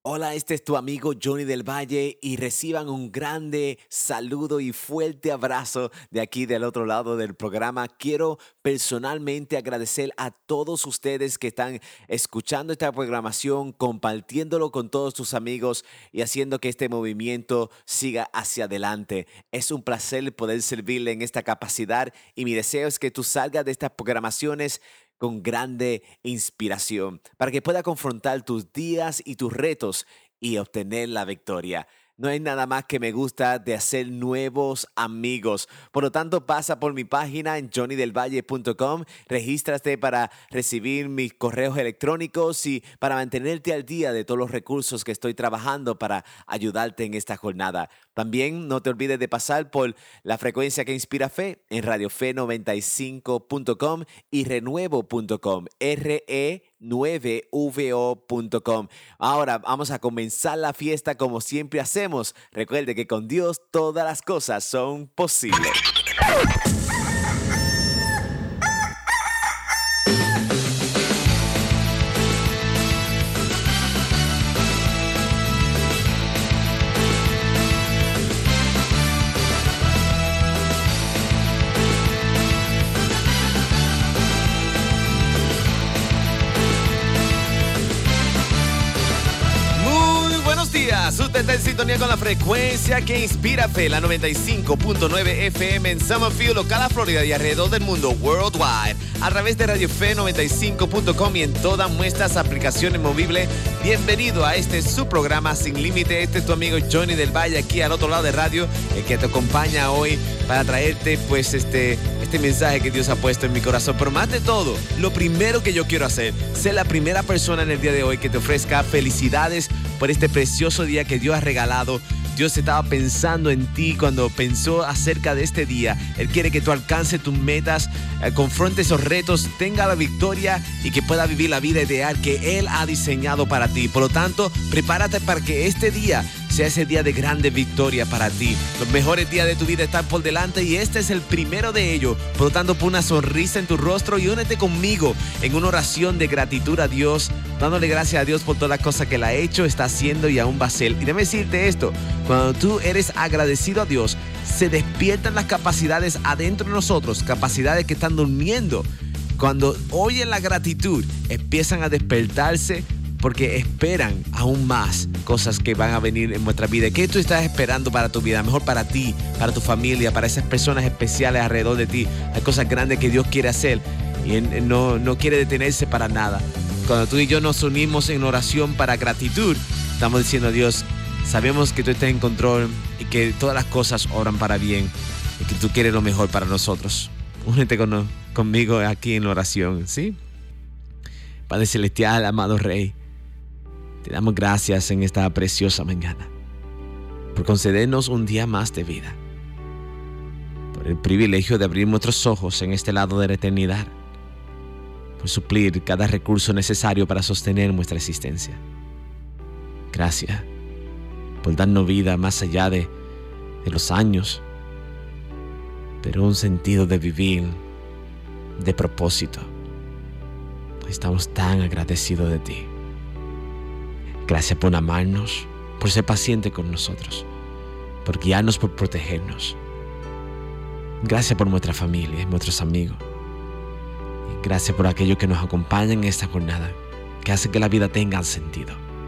Hola, este es tu amigo Johnny del Valle y reciban un grande saludo y fuerte abrazo de aquí del otro lado del programa. Quiero personalmente agradecer a todos ustedes que están escuchando esta programación, compartiéndolo con todos tus amigos y haciendo que este movimiento siga hacia adelante. Es un placer poder servirle en esta capacidad y mi deseo es que tú salgas de estas programaciones con grande inspiración, para que pueda confrontar tus días y tus retos y obtener la victoria. No hay nada más que me gusta de hacer nuevos amigos. Por lo tanto, pasa por mi página en johnnydelvalle.com, regístrate para recibir mis correos electrónicos y para mantenerte al día de todos los recursos que estoy trabajando para ayudarte en esta jornada. También no te olvides de pasar por la frecuencia que inspira fe en radiofe95.com y renuevo.com, re9vo.com. Ahora vamos a comenzar la fiesta como siempre hacemos. Recuerde que con Dios todas las cosas son posibles. Usted está en sintonía con la frecuencia que inspira fe, la 95.9 FM en Summerfield, Ocala, Florida y alrededor del mundo, worldwide, a través de radiofe95.com y en todas nuestras aplicaciones móviles. Bienvenido a su programa Sin Límite. Este es tu amigo Johnny del Valle, aquí al otro lado de radio, el que te acompaña hoy para traerte pues este mensaje que Dios ha puesto en mi corazón. Pero más de todo, lo primero que yo quiero hacer, ser la primera persona en el día de hoy que te ofrezca felicidades por este precioso día que Dios ha regalado. Dios estaba pensando en ti cuando pensó acerca de este día. Él quiere que tú alcances tus metas, confrontes esos retos, tenga la victoria y que pueda vivir la vida ideal que Él ha diseñado para ti. Por lo tanto, prepárate para que este día sea ese día de grande victoria para ti. Los mejores días de tu vida están por delante y este es el primero de ellos. Por lo tanto, pon una sonrisa en tu rostro y únete conmigo en una oración de gratitud a Dios, dándole gracias a Dios por todas las cosas que Él ha hecho, está haciendo y aún va a hacer. Y déjame decirte esto, cuando tú eres agradecido a Dios, se despiertan las capacidades adentro de nosotros, capacidades que están durmiendo. Cuando oyen la gratitud, empiezan a despertarse porque esperan aún más cosas que van a venir en nuestra vida. ¿Qué tú estás esperando para tu vida? Mejor para ti, para tu familia, para esas personas especiales alrededor de ti. Hay cosas grandes que Dios quiere hacer y Él no quiere detenerse para nada. Cuando tú y yo nos unimos en oración para gratitud, estamos diciendo a Dios, sabemos que tú estás en control y que todas las cosas obran para bien y que tú quieres lo mejor para nosotros. Únete conmigo aquí en la oración, ¿sí? Padre Celestial, amado Rey, te damos gracias en esta preciosa mañana por concedernos un día más de vida, por el privilegio de abrir nuestros ojos en este lado de la eternidad, por suplir cada recurso necesario para sostener nuestra existencia. Gracias por darnos vida más allá de los años, pero un sentido de vivir, de propósito. Estamos tan agradecidos de ti. Gracias por amarnos, por ser paciente con nosotros, por guiarnos, por protegernos. Gracias por nuestra familia y nuestros amigos. Y gracias por aquellos que nos acompañan en esta jornada, que hace que la vida tenga sentido.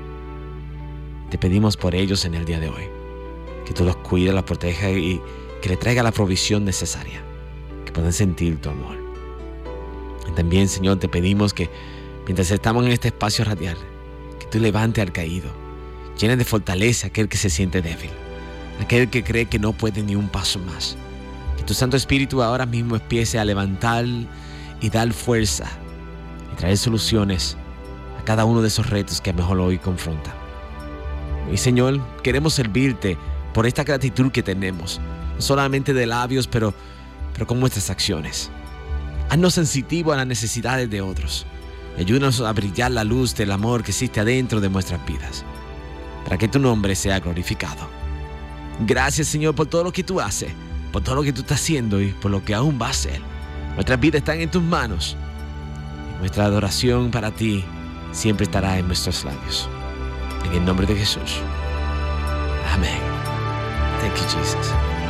Te pedimos por ellos en el día de hoy, que tú los cuides, los protejas y que les traiga la provisión necesaria, que puedan sentir tu amor. Y también, Señor, te pedimos que mientras estamos en este espacio radial, que tú levantes al caído, llenes de fortaleza a aquel que se siente débil, aquel que cree que no puede ni un paso más. Que tu Santo Espíritu ahora mismo empiece a levantar y dar fuerza y traer soluciones a cada uno de esos retos que a lo mejor hoy confronta. Y Señor, queremos servirte por esta gratitud que tenemos, no solamente de labios, pero con nuestras acciones. Haznos sensitivos a las necesidades de otros. Ayúdanos a brillar la luz del amor que existe adentro de nuestras vidas, para que tu nombre sea glorificado. Gracias, Señor, por todo lo que tú haces, por todo lo que tú estás haciendo y por lo que aún va a hacer. Nuestras vidas están en tus manos. Y nuestra adoración para ti siempre estará en nuestros labios. En el nombre de Jesús. Amén. Thank you, Jesus.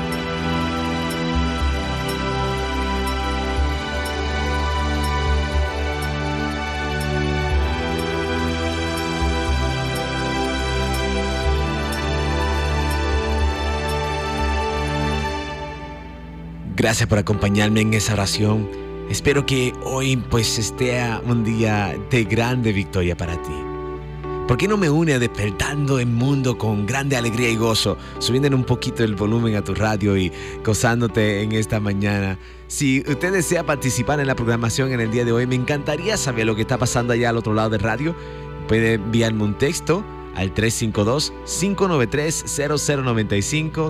Gracias por acompañarme en esa oración. Espero que hoy pues esté un día de grande victoria para ti. ¿Por qué no me une a despertando el mundo con grande alegría y gozo, subiendo un poquito el volumen a tu radio y gozándote en esta mañana? Si usted desea participar en la programación en el día de hoy, me encantaría saber lo que está pasando allá al otro lado del radio. Puede enviarme un texto al 352-593-0095,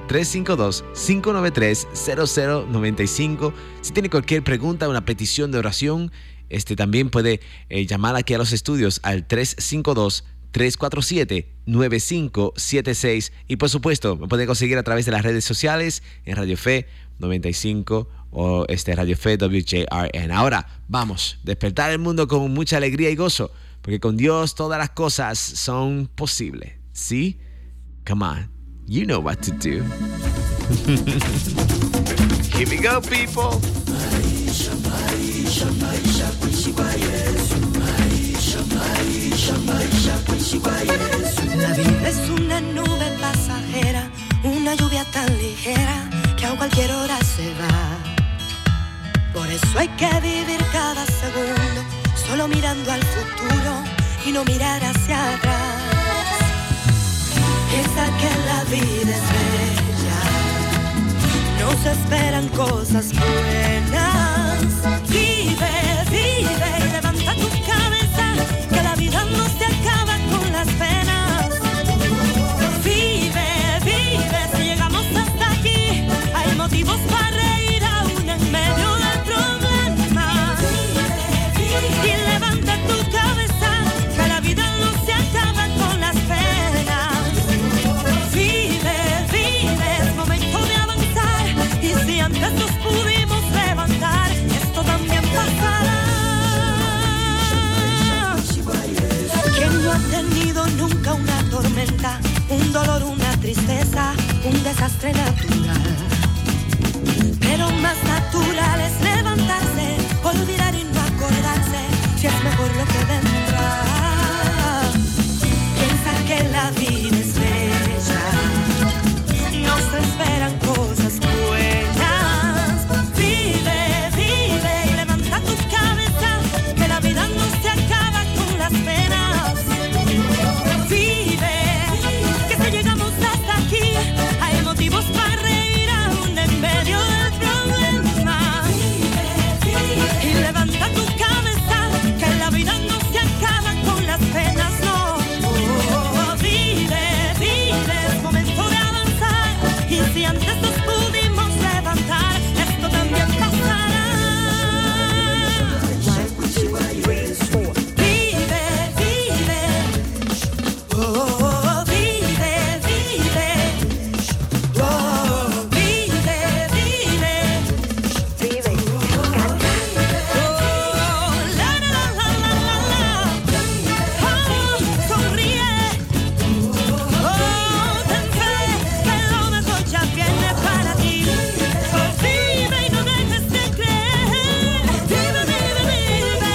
352-593-0095. Si tiene cualquier pregunta, una petición de oración, también puede llamar aquí a los estudios al 352-347-9576. Y por supuesto, me puede conseguir a través de las redes sociales en Radio Fe 95 o Radio Fe WJRN. Ahora, vamos, despertar el mundo con mucha alegría y gozo. Porque con Dios todas las cosas son posibles. ¿Sí? Come on. You know what to do. Here we go, people. Maisha, maisha, maisha, kuishi kwa Yesu. Maisha, maisha, maisha, kuishi kwa Yesu. La vida es una nube pasajera, una lluvia tan ligera que a cualquier hora se va. Por eso hay que vivir cada segundo solo mirando al futuro y no mirar hacia atrás. Piensa que la vida es bella, nos esperan cosas buenas. Vive, vive y levanta tu cabeza, que la vida no se acaba con las penas. Vive, vive, si llegamos hasta aquí, hay motivos para reír aún en medio del problema. Y levanta tu cabeza, que la vida no se acaba con las penas. Vive, vive, es momento de avanzar. Y si antes nos pudimos levantar, esto también pasará. ¿Quién no ha tenido nunca una tormenta, un dolor, una tristeza, un desastre natural? Pero más natural es levantarse, olvidar y no acordarse, si es mejor lo que vendrá. Piensa que la vida es bella, nos esperan cosas buenas. Vive, vive y levanta tu cabeza, que la vida no se acaba con las penas. Vive, que si llegamos hasta aquí, hay motivos para reír aún en medio del problema. Y levanta tu cabeza, que la vida no se acaba con las penas, no. Vive, vive, es momento de avanzar. Y si antes nos pudimos levantar, esto también pasará. Vive, vive, oh, vive, vive, oh, vive, vive, vive, canta, oh, la la la la la la, oh, sonríe, oh, ten fe, que lo mejor ya viene para ti. Oh, vive y no dejes de creer, vive, vive, vive.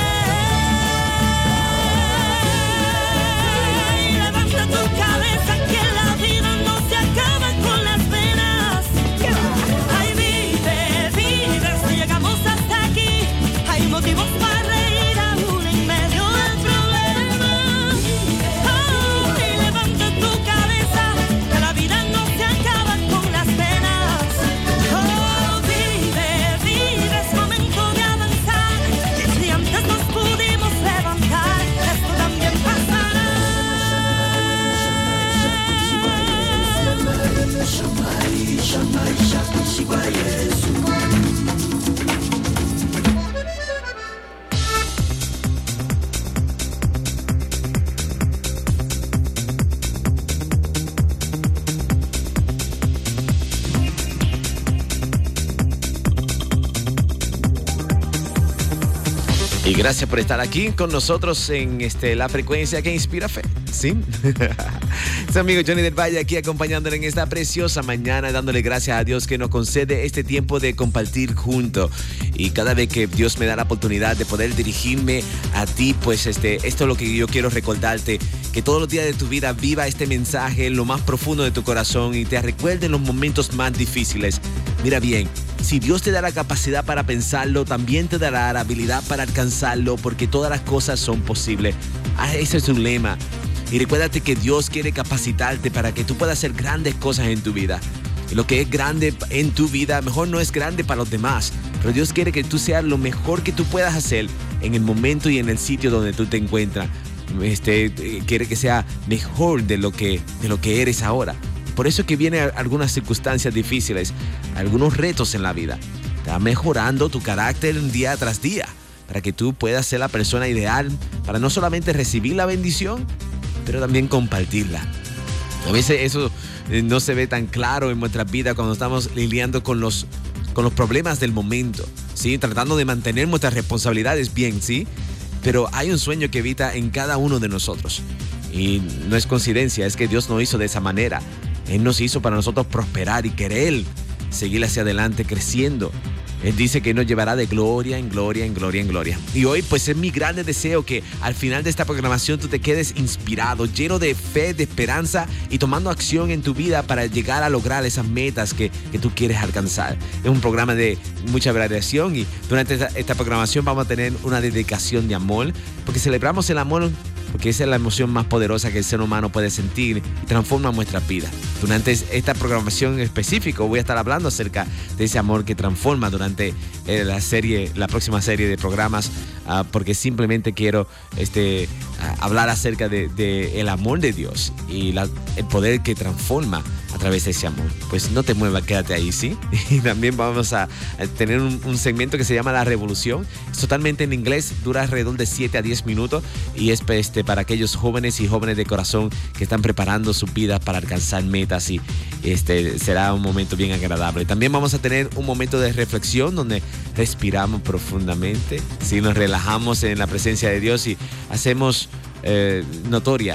Y levanta tu cabeza, que la vida no se acaba con las penas. Ay, vive, vive, si llegamos hasta aquí, hay motivos para reír aún en medio del problema. Oh, y levanta tu cabeza, que la vida no se acaba con las penas. Oh, vive, vive, es momento de avanzar. Y si antes nos pudimos levantar, esto también pasará. Maisha, maisha, maisha, kuishi kwa Yesu. Y gracias por estar aquí con nosotros en la frecuencia que inspira fe. ¿Sí? Su amigo Johnny del Valle aquí acompañándole en esta preciosa mañana, dándole gracias a Dios que nos concede este tiempo de compartir juntos. Y cada vez que Dios me da la oportunidad de poder dirigirme a ti, pues esto es lo que yo quiero recordarte, que todos los días de tu vida viva este mensaje en lo más profundo de tu corazón y te recuerde en los momentos más difíciles. Mira bien, si Dios te da la capacidad para pensarlo, también te dará la habilidad para alcanzarlo, porque todas las cosas son posibles. Ese es su lema. Y recuérdate que Dios quiere capacitarte para que tú puedas hacer grandes cosas en tu vida. Y lo que es grande en tu vida, mejor no es grande para los demás. Pero Dios quiere que tú seas lo mejor que tú puedas hacer en el momento y en el sitio donde tú te encuentras. Quiere que sea mejor de lo que eres ahora. Por eso es que vienen algunas circunstancias difíciles, algunos retos en la vida. Está mejorando tu carácter día tras día, para que tú puedas ser la persona ideal, para no solamente recibir la bendición, pero también compartirla. A veces eso no se ve tan claro en nuestras vidas cuando estamos lidiando con los problemas del momento, ¿sí? Tratando de mantener nuestras responsabilidades bien, ¿sí? Pero hay un sueño que habita en cada uno de nosotros. Y no es coincidencia, es que Dios nos hizo de esa manera. Él nos hizo para nosotros prosperar y querer seguir hacia adelante creciendo. Él dice que nos llevará de gloria en gloria, en gloria, en gloria. Y hoy pues es mi grande deseo que al final de esta programación tú te quedes inspirado, lleno de fe, de esperanza y tomando acción en tu vida para llegar a lograr esas metas que tú quieres alcanzar. Es un programa de mucha variación y durante esta programación vamos a tener una dedicación de amor, porque celebramos el amor, porque esa es la emoción más poderosa que el ser humano puede sentir y transforma nuestras vidas. Durante esta programación en específico voy a estar hablando acerca de ese amor que transforma durante la próxima serie de programas, porque simplemente quiero hablar acerca de el amor de Dios y el poder que transforma a través de ese amor. Pues no te muevas, quédate ahí, ¿sí? Y también vamos a tener un segmento que se llama La Revolución. Es totalmente en inglés, dura alrededor de 7 a 10 minutos y es para aquellos jóvenes y jóvenes de corazón que están preparando su vida para alcanzar metas y será un momento bien agradable. También vamos a tener un momento de reflexión donde respiramos profundamente, ¿sí? Nos relajamos en la presencia de Dios y hacemos notoria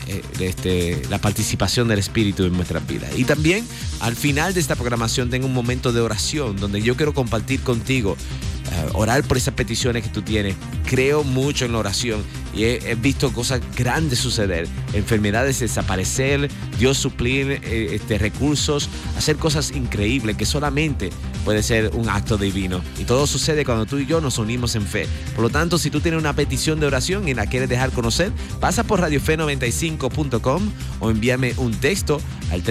la participación del Espíritu en nuestras vidas. Y también al final de esta programación tengo un momento de oración donde yo quiero compartir contigo, orar por esas peticiones que tú tienes. Creo mucho en la oración y he visto cosas grandes suceder, enfermedades desaparecer, Dios suplir recursos, hacer cosas increíbles que solamente puede ser un acto divino. Y todo sucede cuando tú y yo nos unimos en fe. Por lo tanto, si tú tienes una petición de oración y la quieres dejar conocer, pasa por radiofe95.com o envíame un texto al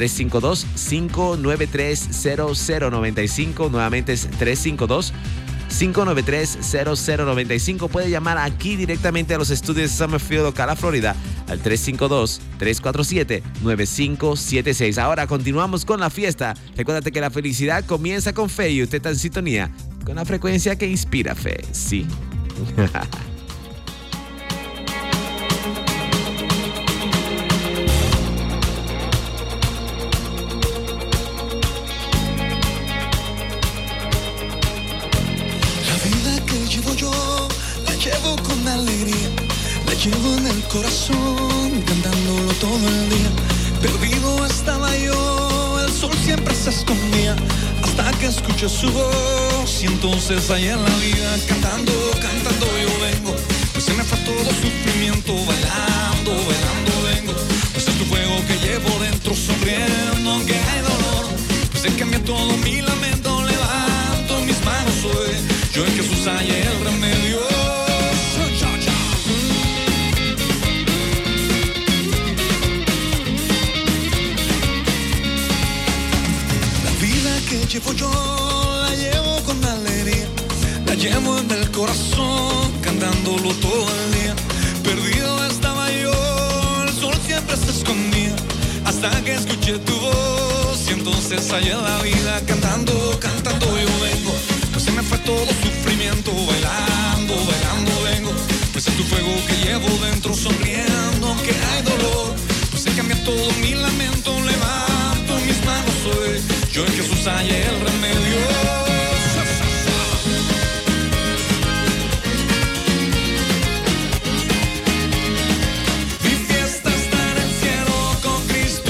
352-593-0095. Nuevamente es 352-593-0095. Puede llamar aquí directamente a los estudios de Summerfield, Ocala, Florida, al 352-347-9576. Ahora continuamos con la fiesta. Recuérdate que la felicidad comienza con fe y usted está en sintonía con la frecuencia que inspira fe. Sí. Llevo en el corazón, cantándolo todo el día. Perdido estaba yo, el sol siempre se escondía, hasta que escuché su voz y entonces ahí en la vida, cantando yo vengo. Pues se me fue todo sufrimiento, bailando vengo. Pues es tu fuego que llevo dentro, sonriendo aunque hay dolor. Pues se cambia todo mi lamento, levanto mis manos hoy. Yo en Jesús hallé el remedio. Llevo yo, la llevo con alegría, la llevo en el corazón, cantándolo todo el día. Perdido estaba yo, el sol siempre se escondía, hasta que escuché tu voz y entonces hallé la vida, cantando yo vengo. Pues se me fue todo sufrimiento, bailando vengo. Pues es tu fuego que llevo dentro, sonriendo aunque hay dolor. Pues se cambia todo mi lamento, levanto mis manos hoy. Yo en Jesús hallé el remedio. Mi fiesta está en el cielo con Cristo.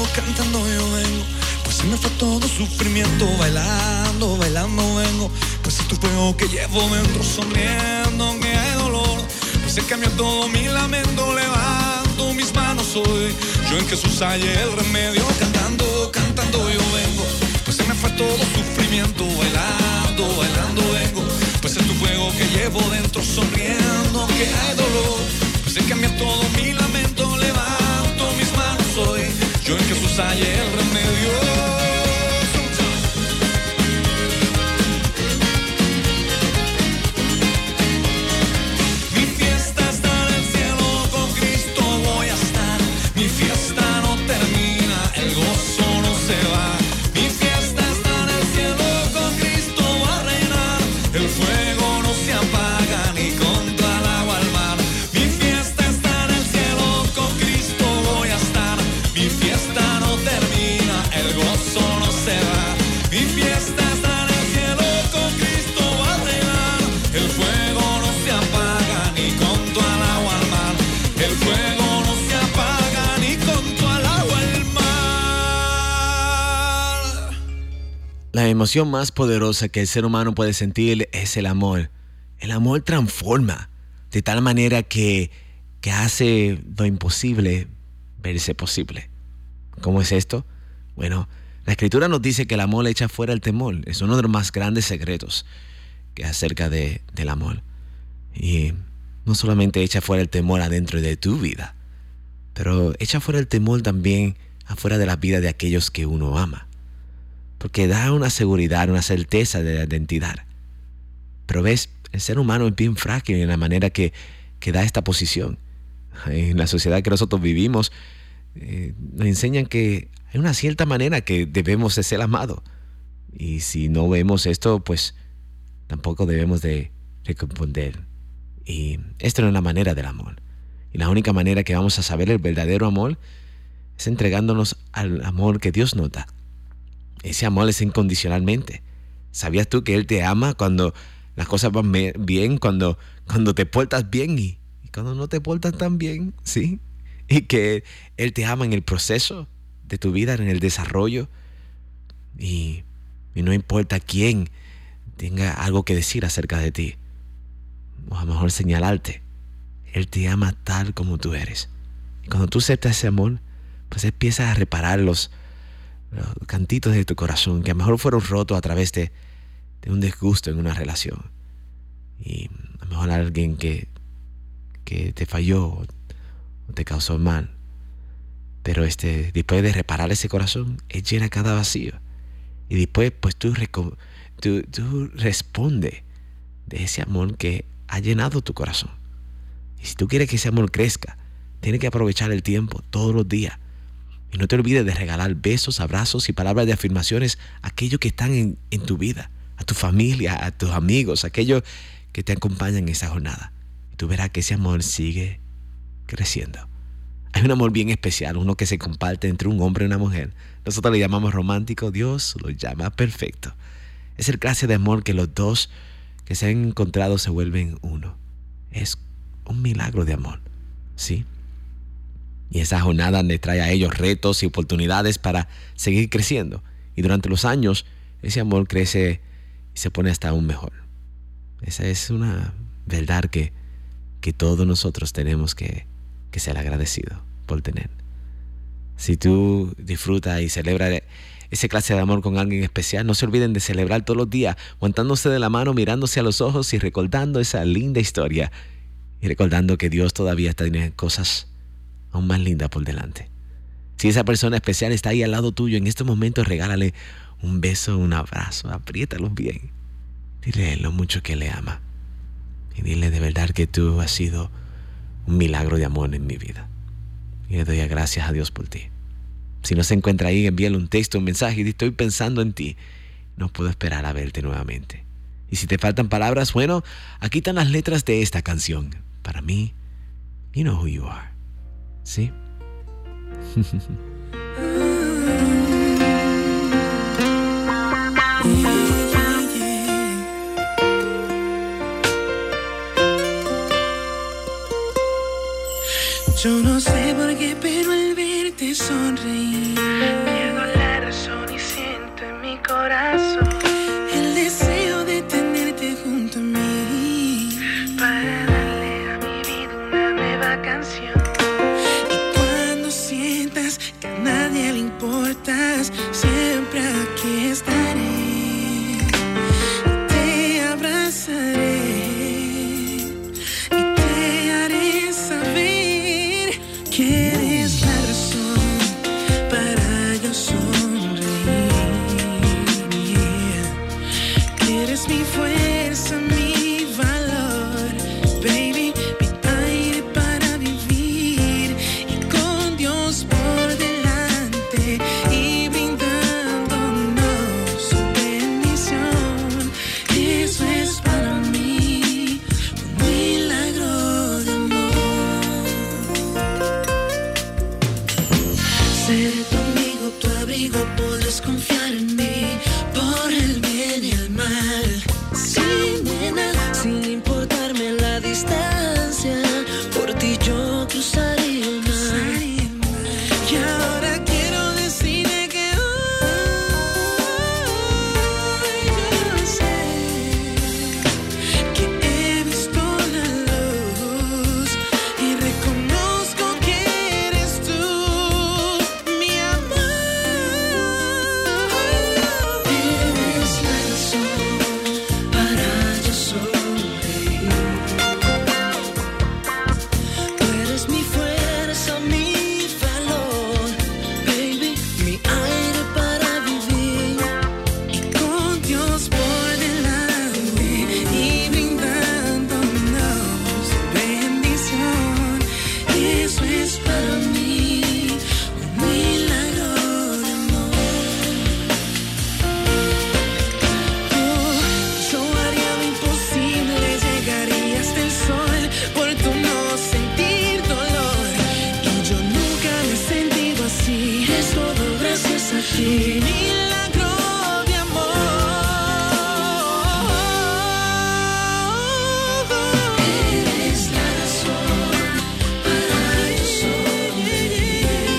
cantando yo vengo. Pues se me fue todo sufrimiento, bailando, bailando vengo. Pues es tu fuego que llevo dentro, sonriendo aunque hay dolor. Pues se cambió todo mi lamento, levanto mis manos hoy. Yo en Jesús hallé el remedio, cantando, cantando yo vengo. Pues se me fue todo sufrimiento, bailando, bailando vengo. Pues es tu fuego que llevo dentro, sonriendo aunque hay dolor. Pues se cambió todo mi lamento, levanto mis manos hoy. Yo en Jesús hallé el remedio. La emoción más poderosa que el ser humano puede sentir es el amor. El amor transforma de tal manera que hace lo imposible verse posible. ¿Cómo es esto? Bueno, la Escritura nos dice que el amor echa fuera el temor. Es uno de los más grandes secretos que acerca del amor. Y no solamente echa fuera el temor adentro de tu vida, pero echa fuera el temor también afuera de la vida de aquellos que uno ama. Porque da una seguridad, una certeza de la identidad. Pero ves, el ser humano es bien frágil en la manera que da esta posición. En la sociedad que nosotros vivimos, nos enseñan que hay una cierta manera que debemos de ser amados. Y si no vemos esto, pues tampoco debemos de responder. Y esto no es la manera del amor. Y la única manera que vamos a saber el verdadero amor es entregándonos al amor que Dios nos da. Ese amor es incondicionalmente. ¿Sabías tú que Él te ama cuando las cosas van bien, cuando te portas bien y cuando no te portas tan bien? ¿Sí? Y que Él te ama en el proceso de tu vida, en el desarrollo. Y no importa quién tenga algo que decir acerca de ti, o a lo mejor señalarte. Él te ama tal como tú eres. Y cuando tú aceptas ese amor, pues empiezas a reparar los cantitos de tu corazón que a lo mejor fueron rotos a través de un disgusto en una relación. Y a lo mejor alguien que te falló o te causó mal. Pero después de reparar ese corazón, Él llena cada vacío. Y después pues tú respondes de ese amor que ha llenado tu corazón. Y si tú quieres que ese amor crezca, tienes que aprovechar el tiempo todos los días. Y no te olvides de regalar besos, abrazos y palabras de afirmaciones a aquellos que están en tu vida, a tu familia, a tus amigos, a aquellos que te acompañan en esa jornada. Y tú verás que ese amor sigue creciendo. Hay un amor bien especial, uno que se comparte entre un hombre y una mujer. Nosotros le llamamos romántico, Dios lo llama perfecto. Es el clase de amor que los dos que se han encontrado se vuelven uno. Es un milagro de amor, ¿sí? Y esa jornada le trae a ellos retos y oportunidades para seguir creciendo. Y durante los años, ese amor crece y se pone hasta aún mejor. Esa es una verdad que todos nosotros tenemos que ser agradecidos por tener. Si tú disfrutas y celebras esa clase de amor con alguien especial, no se olviden de celebrar todos los días, aguantándose de la mano, mirándose a los ojos y recordando esa linda historia. Y recordando que Dios todavía tiene cosas aún más linda por delante. Si esa persona especial está ahí al lado tuyo en este momento, regálale un beso, un abrazo, apriétalo bien. Dile lo mucho que le ama. Y dile de verdad que tú has sido un milagro de amor en mi vida. Y le doy gracias a Dios por ti. Si no se encuentra ahí, envíale un texto, un mensaje y di: estoy pensando en ti. No puedo esperar a verte nuevamente. Y si te faltan palabras, bueno, aquí están las letras de esta canción. Para mí, you know who you are. ¿Sí? Yo no sé por qué, pero al verte sonreír, pierdo la razón y siento en mi corazón el deseo de tenerte junto a mí, para darle a mi vida una nueva canción. Y cuando sientas que a nadie le importas, siempre aquí estaré, te abrazaré. Que eres la razón para yo sonreír, que eres mi fuerza, mi valor, baby, mi aire para vivir, y con Dios por delante y brindándonos su bendición. Eso es para mí un milagro de amor. Seré tu amigo, tu abrigo, podrás confiar en mí, por el bien y el mal. Sin nena, sin importarme la distancia, por ti yo cruzaría el mar. Y ahora quiero decirte que hoy yo sé que he visto la luz y reconozco que eres tú. Milagro de amor. Eres la razón para yo sonreír.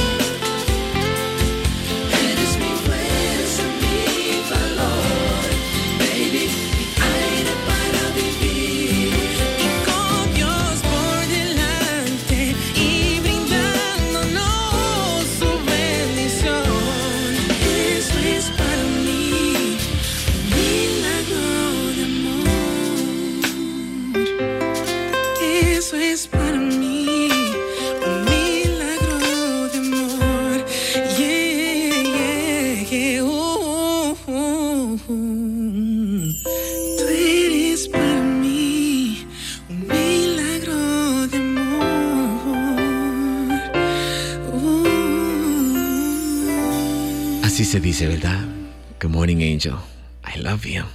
Eres mi fuerza, mi valor, baby, mi aire para vivir, y con Dios por delante y brindándonos su bendición. Eso es para mí un milagro de amor. Eso es para mí un milagro de amor. Yeah, yeah, yeah. Tú eres para mí un milagro de amor. Así se dice, ¿verdad? Good morning, Angel. I love you.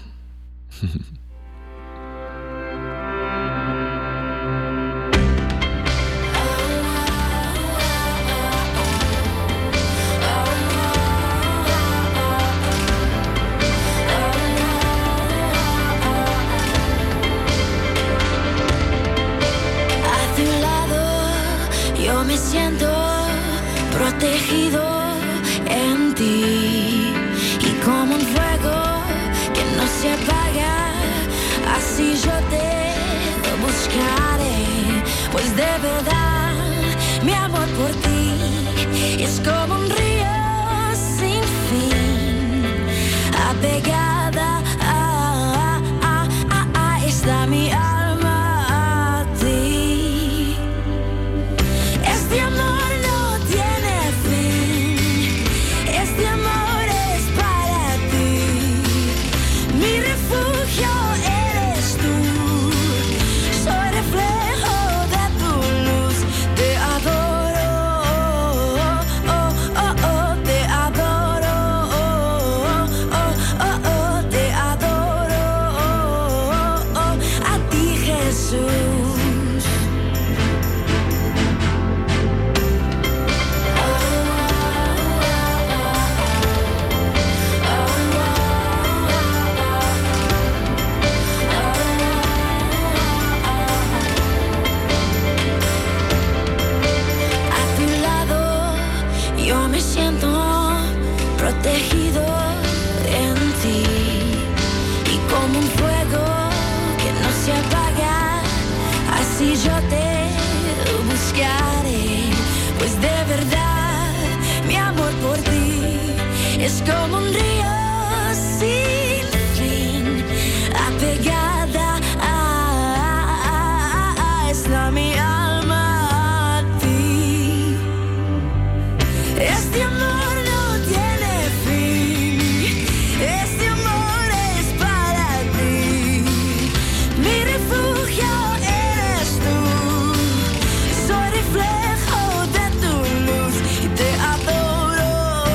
A tu lado yo me siento protegido en ti, y como un fuego que no se apaga, así yo te buscaré, pues de verdad mi amor por ti es como un río sin fin, apegada está mi alma a ti. Este amor no tiene fin, este amor es para ti, mi refugio eres tú, soy reflejo de tu luz, te adoro, te adoro, te adoro. como un fuego que no se apaga, así yo te buscaré, pues de verdad mi amor por ti es como un río sin fin, apegada está mi alma a ti. Este amor no tiene fin, este amor es para ti. Mi refugio eres tú, soy reflejo de tu luz y te adoro,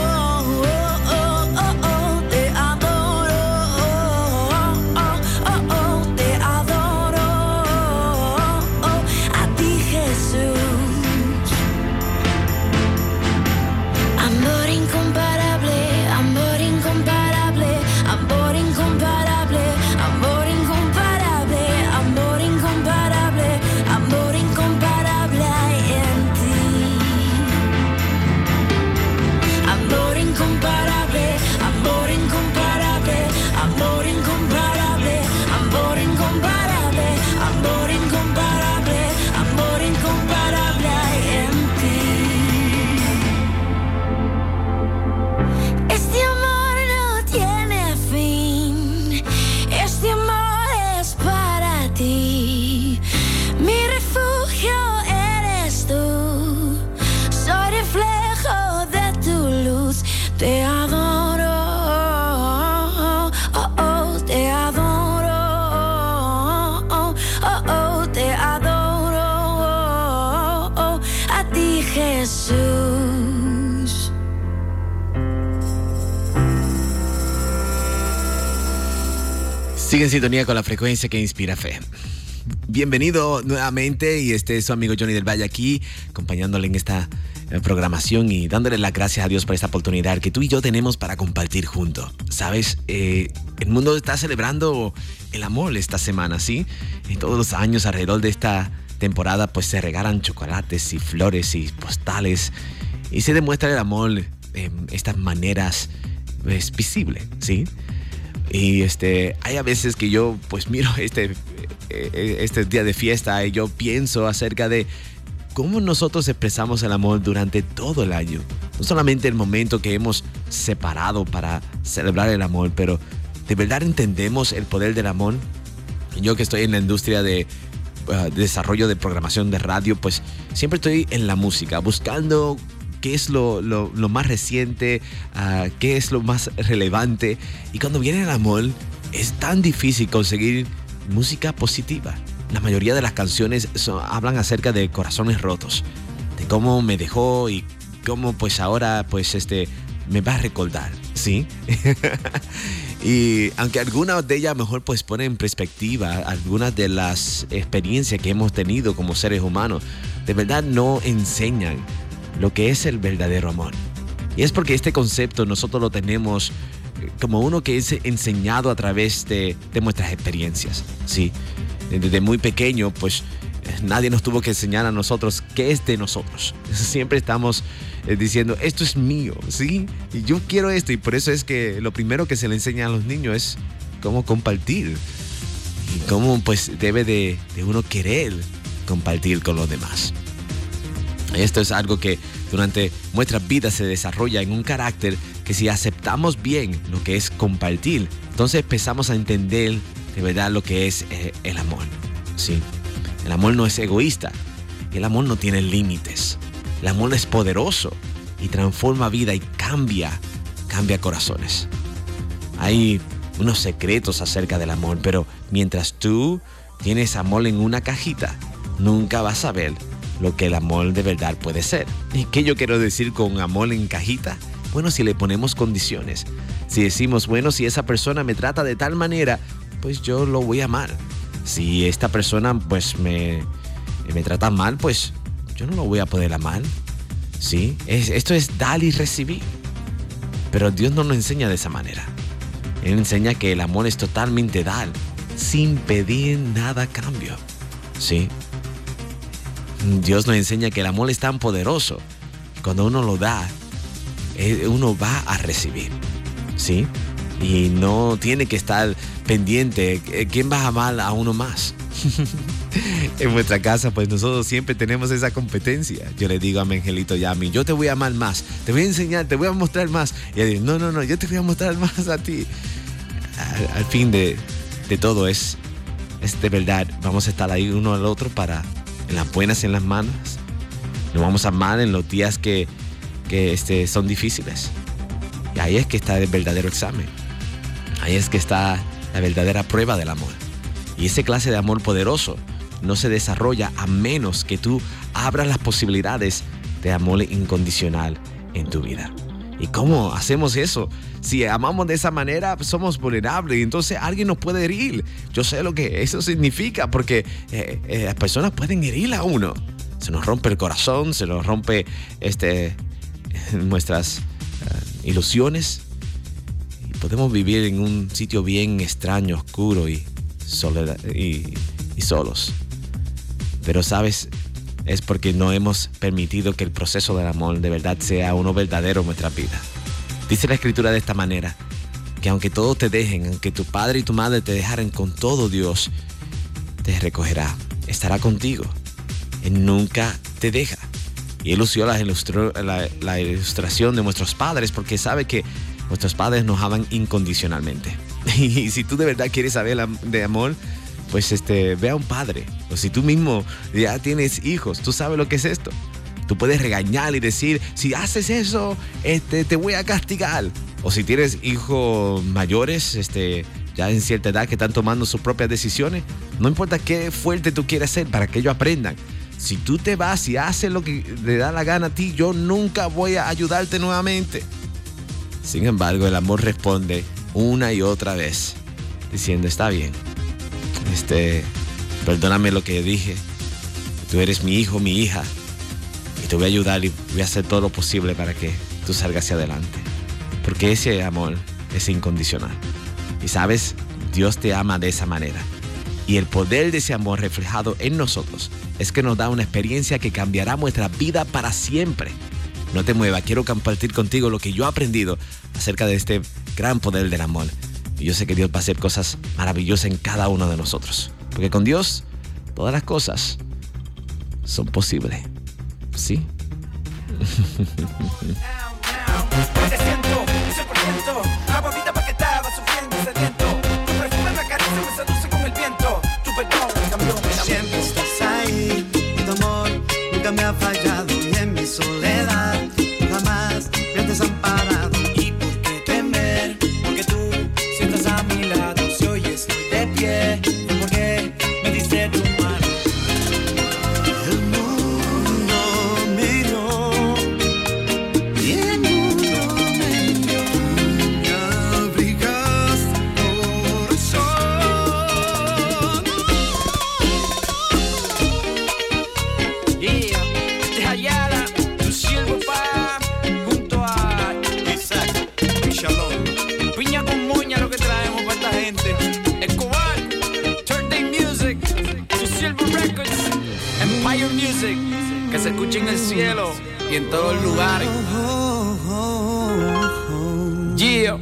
te adoro, te adoro, a ti Jesús. Amor incomparable, amor incomparable, amor incomparable, amor incomparable, amor incomparable, amor incomparable hay en ti. Amor incomparable, amor incomparable, amor incomparable, amor incomparable, amor incomparable, amor incomparable hay en ti. Este amor no tiene fin, este amor es para ti. Mi refugio eres tú, soy reflejo de tu luz, te adoro, te adoro, te adoro, a ti Jesús. Sigue en sintonía con la frecuencia que inspira fe. Bienvenido nuevamente, y este es su amigo Johnny del Valle aquí, acompañándole en esta programación y dándole las gracias a Dios por esta oportunidad que tú y yo tenemos para compartir juntos. Sabes, el mundo está celebrando el amor esta semana, ¿sí? Y todos los años alrededor de esta temporada pues se regalan chocolates y flores y postales y se demuestra el amor en estas maneras visibles, ¿sí? Y hay a veces que yo pues miro este día de fiesta y yo pienso acerca de cómo nosotros expresamos el amor durante todo el año. No solamente el momento que hemos separado para celebrar el amor, pero ¿de verdad entendemos el poder del amor? Yo que estoy en la industria de desarrollo de programación de radio, pues siempre estoy en la música, buscando qué es lo más reciente, qué es lo más relevante. Y cuando viene el amor, es tan difícil conseguir música positiva. La mayoría de las canciones hablan acerca de corazones rotos, de cómo me dejó y cómo pues ahora pues me va a recordar, ¿sí? Y aunque algunas de ellas mejor pues ponen en perspectiva algunas de las experiencias que hemos tenido como seres humanos, de verdad no enseñan lo que es el verdadero amor. Y es porque este concepto nosotros lo tenemos como uno que es enseñado a través de nuestras experiencias, ¿sí? Desde muy pequeño, pues nadie nos tuvo que enseñar a nosotros qué es de nosotros. Siempre estamos diciendo, esto es mío, ¿sí? Y yo quiero esto. Y por eso es que lo primero que se le enseña a los niños es cómo compartir. Y cómo pues debe de uno querer compartir con los demás. Esto es algo que durante nuestras vidas se desarrolla en un carácter que si aceptamos bien lo que es compartir, entonces empezamos a entender de verdad lo que es el amor, ¿sí? El amor no es egoísta, el amor no tiene límites, el amor es poderoso y transforma vida y cambia corazones. Hay unos secretos acerca del amor, pero mientras tú tienes amor en una cajita, nunca vas a ver lo que el amor de verdad puede ser. ¿Y qué yo quiero decir con amor en cajita? Bueno, si le ponemos condiciones, si decimos, bueno, si esa persona me trata de tal manera, pues yo lo voy a amar. Si esta persona pues me trata mal, pues yo no lo voy a poder amar, ¿sí? Esto es dar y recibir. Pero Dios no nos enseña de esa manera. Él enseña que el amor es totalmente dar, sin pedir nada a cambio, ¿sí? Dios nos enseña que el amor es tan poderoso que cuando uno lo da, uno va a recibir, ¿sí? Y no tiene que estar pendiente. ¿Quién va a amar a uno más? En nuestra casa, pues nosotros siempre tenemos esa competencia. Yo le digo a mi angelito Yami, yo te voy a amar más, te voy a enseñar, te voy a mostrar más. Y ella dice, no, yo te voy a mostrar más a ti. Al fin de todo es de verdad, vamos a estar ahí uno al otro en las buenas y en las malas. Nos vamos a amar en los días que son difíciles. Y ahí es que está el verdadero examen. Ahí es que está la verdadera prueba del amor. Y esa clase de amor poderoso no se desarrolla a menos que tú abras las posibilidades de amor incondicional en tu vida. ¿Y cómo hacemos eso? Si amamos de esa manera, somos vulnerables y entonces alguien nos puede herir. Yo sé lo que eso significa porque las personas pueden herir a uno. Se nos rompe el corazón, se nos rompe nuestras ilusiones y podemos vivir en un sitio bien extraño, oscuro y solos. Pero sabes, es porque no hemos permitido que el proceso del amor de verdad sea uno verdadero en nuestra vida. Dice la Escritura de esta manera, que aunque todos te dejen, aunque tu padre y tu madre te dejaren, con todo Dios te recogerá, estará contigo. Él nunca te deja. Y él usó la ilustración de nuestros padres porque sabe que nuestros padres nos aman incondicionalmente. Y si tú de verdad quieres saber de amor, pues ve a un padre. O si tú mismo ya tienes hijos, tú sabes lo que es esto. Tú puedes regañar y decir, si haces eso, te voy a castigar. O si tienes hijos mayores, ya en cierta edad que están tomando sus propias decisiones, no importa qué fuerte tú quieras ser para que ellos aprendan. Si tú te vas y haces lo que le da la gana a ti, yo nunca voy a ayudarte nuevamente. Sin embargo, el amor responde una y otra vez, diciendo, está bien, perdóname lo que dije, tú eres mi hijo, mi hija, y te voy a ayudar y voy a hacer todo lo posible para que tú salgas hacia adelante. Porque ese amor es incondicional. Y sabes, Dios te ama de esa manera. Y el poder de ese amor reflejado en nosotros es que nos da una experiencia que cambiará nuestra vida para siempre. No te muevas, quiero compartir contigo lo que yo he aprendido acerca de este gran poder del amor. Y yo sé que Dios va a hacer cosas maravillosas en cada uno de nosotros. Porque con Dios, todas las cosas son posibles. ¿Sí? Te siento, 100%, la bobita paquetada, sufriendo sediento. Tu perfume me acaricia, me seduce con el viento. Tu perdón me cambió, siempre estás ahí, y tu amor nunca me ha fallado. Y en mi soledad jamás me has desamparado. ¿Y por qué temer? Porque tú sientas a mi lado. Si hoy estoy de pie, porque me diste tu mano. El mundo me dio, y el mundo me dio. Me abrigaste corazón. Yeah, de Ayala, tu siervo pa, junto a Isaac y Shalom. piña con moña lo que traemos para esta gente. Escobar, Third Day Music, tu Silver Records, Empire Music, que se escuche en el cielo y en todos los lugares. Yeah.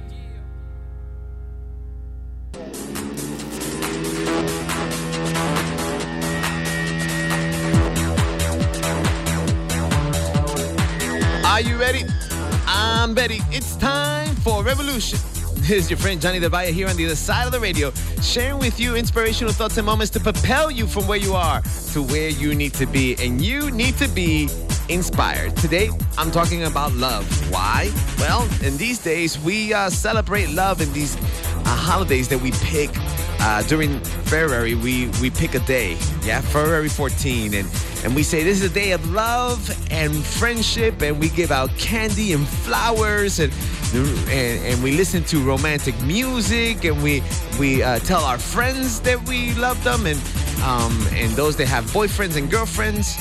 Are you ready? I'm ready. It's time for Revolution. This is your friend Johnny Del Valle here on the other side of the radio, sharing with you inspirational thoughts and moments to propel you from where you are to where you need to be. And you need to be inspired. Today, I'm talking about love. Why? Well, in these days, we celebrate love in these holidays that we pick. During February, we pick a day, February 14, and we say this is a day of love and friendship, and we give out candy and flowers, and we listen to romantic music, and we tell our friends that we love them, and those that have boyfriends and girlfriends,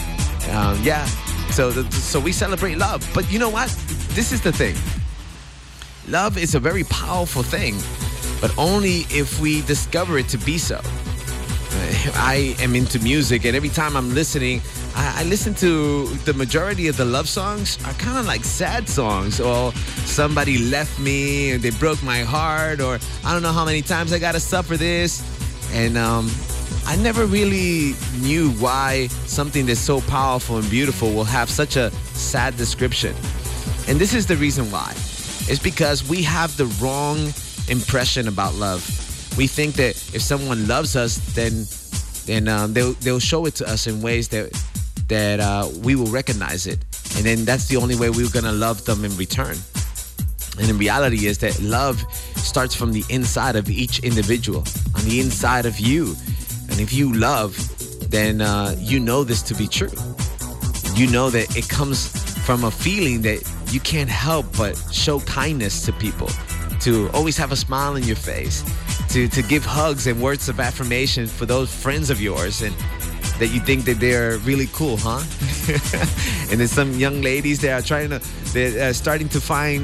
So we celebrate love. But you know what? This is the thing. Love is a very powerful thing, but only if we discover it to be so. I am into music, and every time I'm listening, I listen to the majority of the love songs are kind of like sad songs, or somebody left me and they broke my heart, or I don't know how many times I gotta suffer this. And I never really knew why something that's so powerful and beautiful will have such a sad description. And this is the reason why. It's because we have the wrong impression about love. We think that if someone loves us, then they'll show it to us in ways that we will recognize it. And then that's the only way we're going to love them in return. And the reality is that love starts from the inside of each individual, on the inside of you. And if you love, then you know this to be true. You know that it comes from a feeling that you can't help but show kindness to people, to always have a smile on your face, to give hugs and words of affirmation for those friends of yours and that you think that they're really cool, huh? And there's some young ladies that are they're starting to find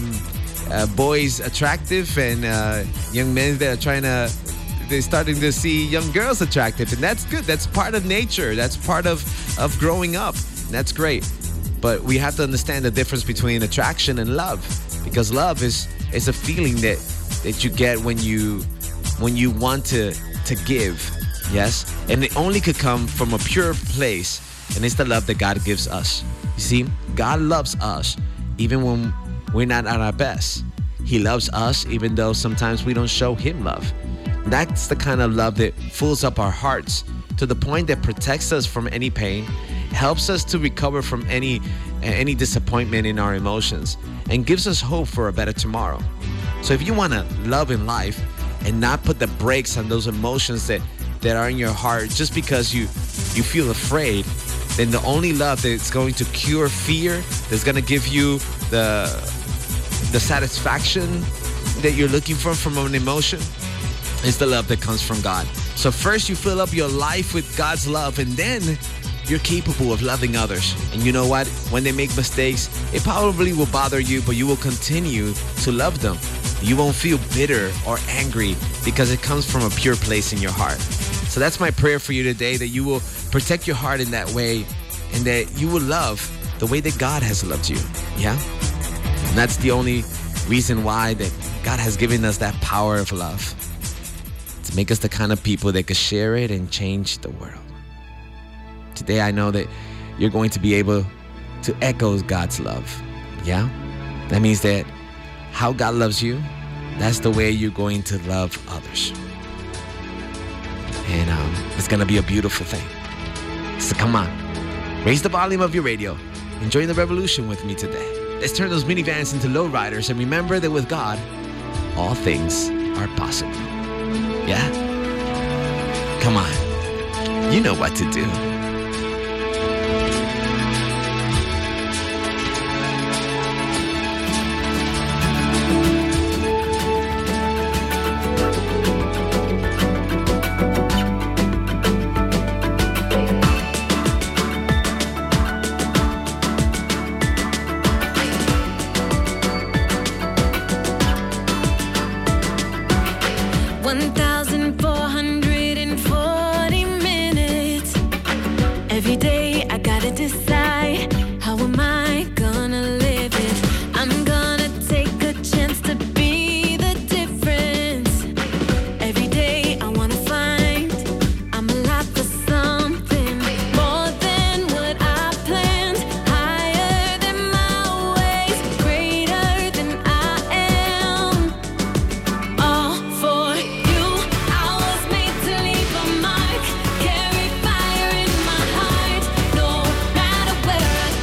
boys attractive, and young men that are they're starting to see young girls attractive, and that's good. That's part of nature. That's part of growing up. That's great. But we have to understand the difference between attraction and love, because love is a feeling that you get when you want to give. Yes, and it only could come from a pure place, and it's the love that God gives us. You see, God loves us even when we're not at our best. He loves us even though sometimes we don't show Him love. That's the kind of love that fills up our hearts to the point that protects us from any pain, helps us to recover from any disappointment in our emotions, and gives us hope for a better tomorrow. So if you want to love in life and not put the brakes on those emotions that are in your heart just because you feel afraid, then the only love that's going to cure fear, that's going to give you the satisfaction that you're looking for from an emotion, is the love that comes from God. So first you fill up your life with God's love, and then you're capable of loving others. And you know what? When they make mistakes, it probably will bother you, but you will continue to love them. You won't feel bitter or angry because it comes from a pure place in your heart. So that's my prayer for you today, that you will protect your heart in that way, and that you will love the way that God has loved you. Yeah? And that's the only reason why that God has given us that power of love, to make us the kind of people that could share it and change the world. Today I know that you're going to be able to echo God's love. Yeah? That means that how God loves you, that's the way you're going to love others. And it's going to be a beautiful thing. So come on, raise the volume of your radio. Enjoy the revolution with me today. Let's turn those minivans into lowriders, and remember that with God, all things are possible. Yeah? Come on. You know what to do. Where I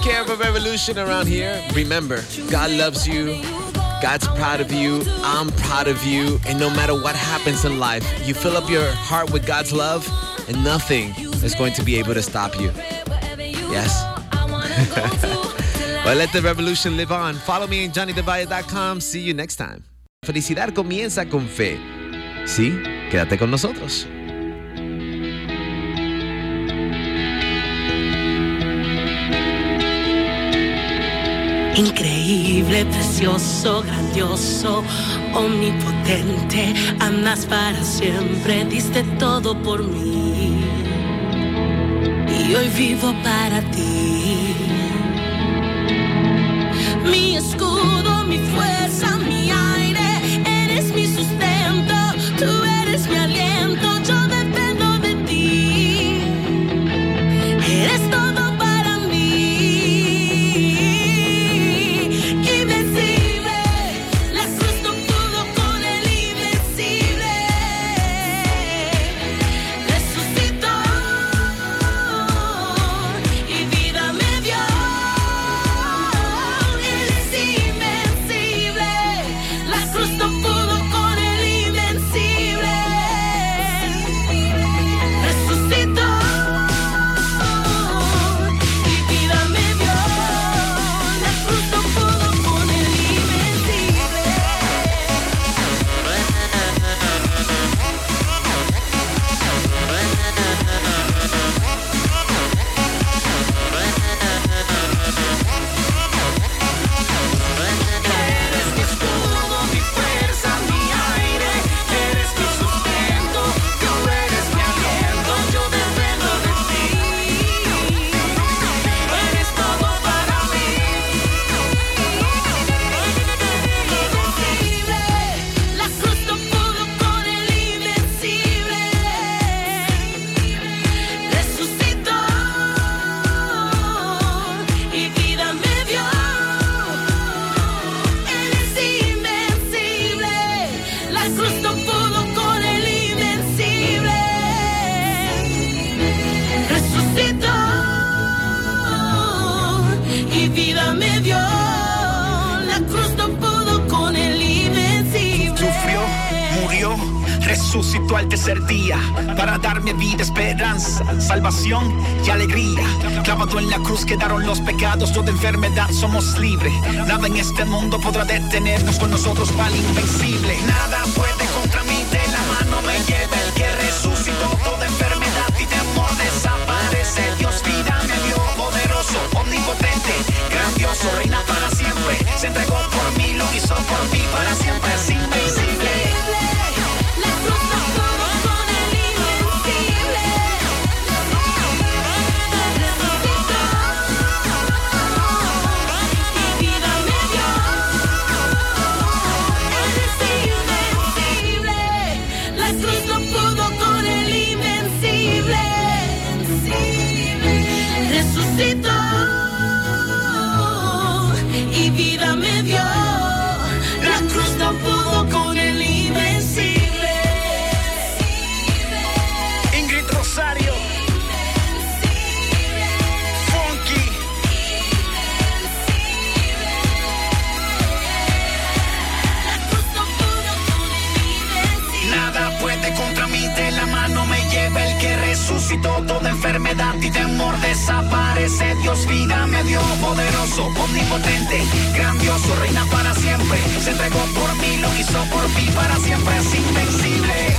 care of a revolution around here, remember, God loves you. God's proud of you. I'm proud of you. And no matter what happens in life, you fill up your heart with God's love, and nothing is going to be able to stop you. Yes? Well, let the revolution live on. Follow me in JohnnyDeValle.com. See you next time. Felicidad comienza con fe. Sí, quédate con nosotros. Increíble, precioso, grandioso, omnipotente, amas para siempre, diste todo por mí y hoy vivo para ti. Mi escudo, mi fuerza, mi aire, eres mi sustento, tú eres mi aliento, yo dependo de ti, eres todo. Resucitó al tercer día para darme vida, esperanza, salvación y alegría. Clavado en la cruz quedaron los pecados, toda enfermedad somos libres. Nada en este mundo podrá detenernos, con nosotros va el invencible. Nada puede contra mí, de la mano me lleva el que resucitó. Toda enfermedad y temor desaparece. Dios vida me dio, poderoso, omnipotente, grandioso, reina para siempre. Se entregó por mí, lo hizo por mí, para siempre es invencible. Y vida me dio, la cruz no pudo con el invencible. Ingrid Rosario, Funky. Nada puede contra mí, de la mano me lleva el que resucitó. Toda enfermedad y temor desaparece. Dios vida me dio, poderoso, omnipotente, grandioso, reina para siempre. Se entregó por mí, lo hizo por mí, para siempre es invencible.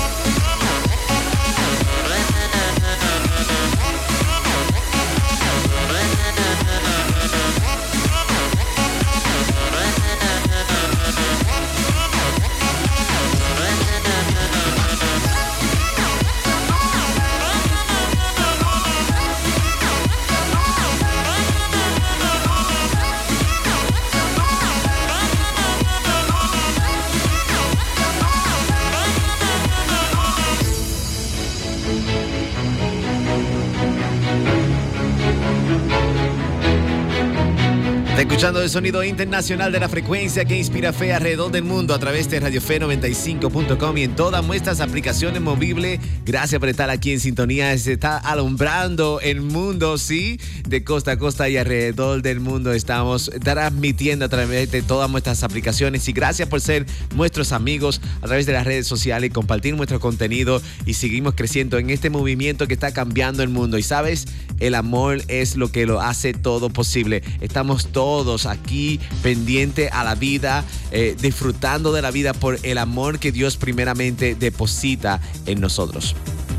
Está escuchando el sonido internacional de la frecuencia que inspira fe alrededor del mundo a través de Radio Fe 95.com y en todas nuestras aplicaciones móviles. Gracias por estar aquí en sintonía. Se está alumbrando el mundo, sí, de costa a costa y alrededor del mundo. Estamos transmitiendo a través de todas nuestras aplicaciones y gracias por ser nuestros amigos a través de las redes sociales y compartir nuestro contenido y seguimos creciendo en este movimiento que está cambiando el mundo. Y sabes, el amor es lo que lo hace todo posible. Estamos todos aquí pendientes a la vida, disfrutando de la vida por el amor que Dios primeramente deposita en nosotros.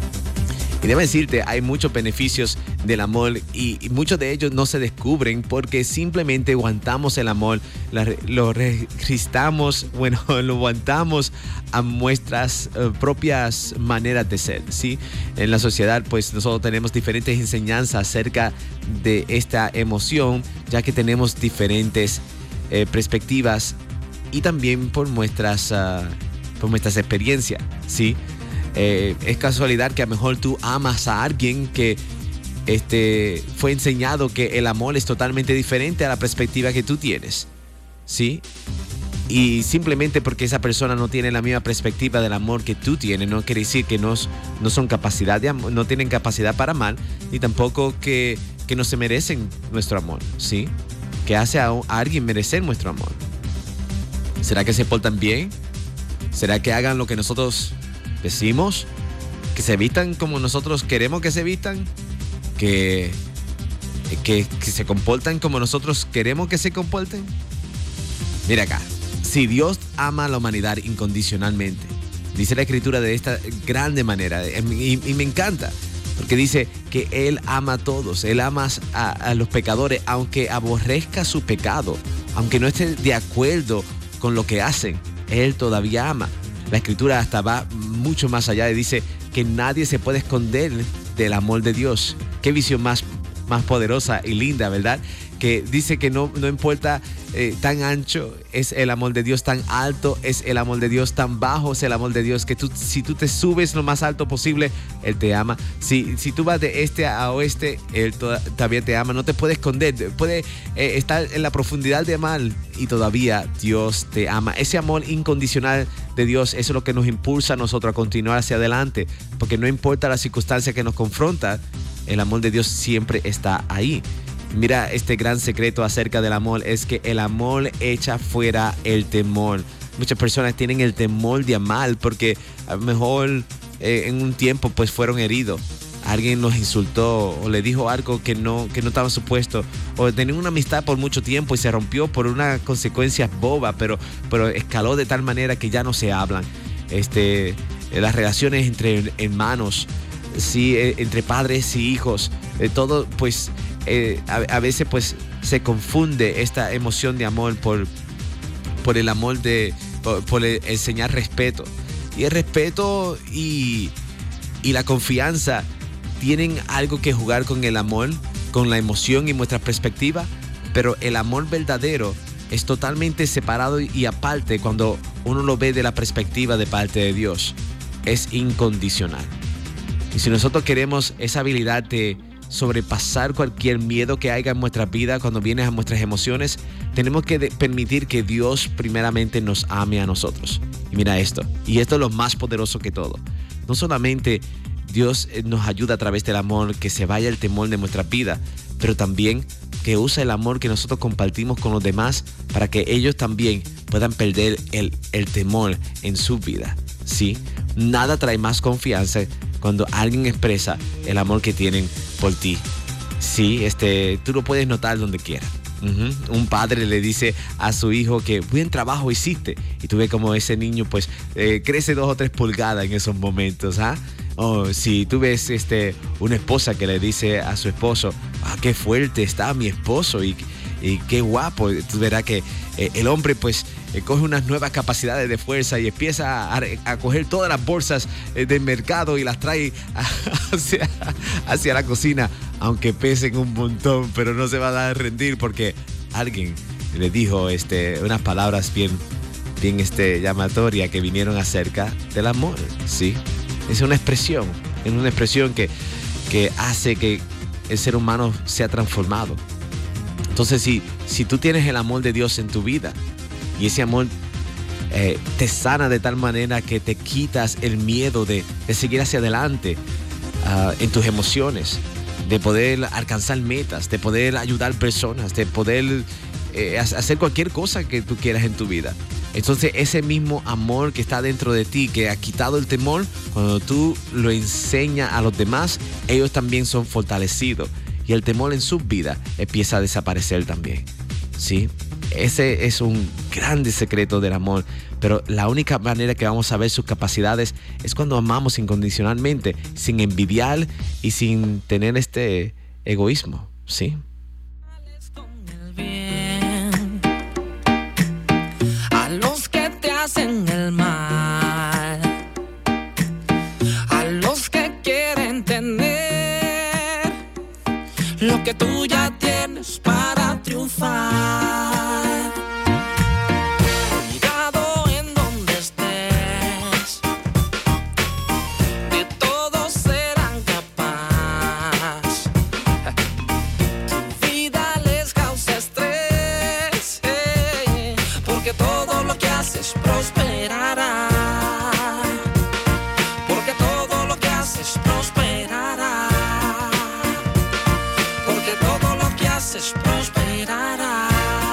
Y debo decirte, hay muchos beneficios del amor y muchos de ellos no se descubren porque simplemente aguantamos el amor, lo registramos, lo aguantamos a nuestras propias maneras de ser, ¿sí? En la sociedad, pues nosotros tenemos diferentes enseñanzas acerca de esta emoción, ya que tenemos diferentes perspectivas y también por nuestras experiencias, ¿sí? Es casualidad que a lo mejor tú amas a alguien que fue enseñado que el amor es totalmente diferente a la perspectiva que tú tienes, ¿sí? Y simplemente porque esa persona no tiene la misma perspectiva del amor que tú tienes, no quiere decir que no son capacidad de amor, no tienen capacidad para amar, ni tampoco que no se merecen nuestro amor, ¿sí? Que hace a alguien merecer nuestro amor. ¿Será que se portan bien? ¿Será que hagan lo que nosotros decimos? ¿Que se vistan como nosotros queremos que se vistan? ¿Que se comportan como nosotros queremos que se comporten? Mira acá. Si Dios ama a la humanidad incondicionalmente, dice la Escritura de esta grande manera, y me encanta, porque dice que Él ama a todos, Él ama a los pecadores, aunque aborrezca su pecado, aunque no esté de acuerdo con lo que hacen, Él todavía ama. La Escritura hasta va mucho más allá y dice que nadie se puede esconder del amor de Dios. Qué visión más poderosa y linda, ¿verdad? Que dice que no importa tan ancho es el amor de Dios, tan alto es el amor de Dios, tan bajo es el amor de Dios, que si tú te subes lo más alto posible, Él te ama. Si tú vas de este a oeste, Él todavía te ama. No te puede esconder, puede estar en la profundidad de amar y todavía Dios te ama. Ese amor incondicional de Dios, eso es lo que nos impulsa a nosotros a continuar hacia adelante, porque no importa la circunstancia que nos confronta, el amor de Dios siempre está ahí. Mira, este gran secreto acerca del amor es que el amor echa fuera el temor. Muchas personas tienen el temor de amar porque a lo mejor en un tiempo pues fueron heridos. Alguien los insultó o le dijo algo que no estaba supuesto, o tenían una amistad por mucho tiempo y se rompió por una consecuencia boba, pero escaló de tal manera que ya no se hablan. Las relaciones entre hermanos, sí, entre padres y hijos, todo pues a veces pues se confunde esta emoción de amor por el amor por enseñar respeto. Y el respeto y la confianza tienen algo que jugar con el amor, con la emoción y nuestra perspectiva, pero el amor verdadero es totalmente separado y aparte cuando uno lo ve de la perspectiva de parte de Dios. Es incondicional. Y si nosotros queremos esa habilidad de sobrepasar cualquier miedo que haya en nuestra vida cuando viene a nuestras emociones, tenemos que permitir que Dios primeramente nos ame a nosotros. Y mira esto, y esto es lo más poderoso que todo. No solamente Dios nos ayuda a través del amor que se vaya el temor de nuestra vida, pero también que usa el amor que nosotros compartimos con los demás para que ellos también puedan perder el temor en su vida, ¿sí? Nada trae más confianza cuando alguien expresa el amor que tienen por ti. Sí, tú lo puedes notar donde quiera. Un padre le dice a su hijo que buen trabajo hiciste y tú ves como ese niño pues crece 2 o 3 pulgadas en esos momentos, ¿ah? O si tú ves una esposa que le dice a su esposo, qué fuerte está mi esposo y qué guapo, tú verás que el hombre pues coge unas nuevas capacidades de fuerza y empieza a coger todas las bolsas del mercado y las trae hacia la cocina, aunque pesen un montón, pero no se va a dar a rendir porque alguien le dijo unas palabras bien llamatorias que vinieron acerca del amor, ¿sí? Es una expresión que hace que el ser humano sea transformado. Entonces, si Si tú tienes el amor de Dios en tu vida y ese amor te sana de tal manera que te quitas el miedo de seguir hacia adelante en tus emociones, de poder alcanzar metas, de poder ayudar personas, de poder hacer cualquier cosa que tú quieras en tu vida. Entonces ese mismo amor que está dentro de ti, que ha quitado el temor, cuando tú lo enseñas a los demás, ellos también son fortalecidos y el temor en sus vidas empieza a desaparecer también, ¿sí? Ese es un grande secreto del amor, pero la única manera que vamos a ver sus capacidades es cuando amamos incondicionalmente, sin envidiar y sin tener este egoísmo, ¿sí? A los que te hacen el mal, a los que quieren tener lo que tú ya tienes para triunfar. Cuidado en donde estés, de todos serán capaz. Tu vida les causa estrés, porque todo lo que haces prosperará. Porque todo lo que haces prosperará. Porque todo lo que haces prosperará.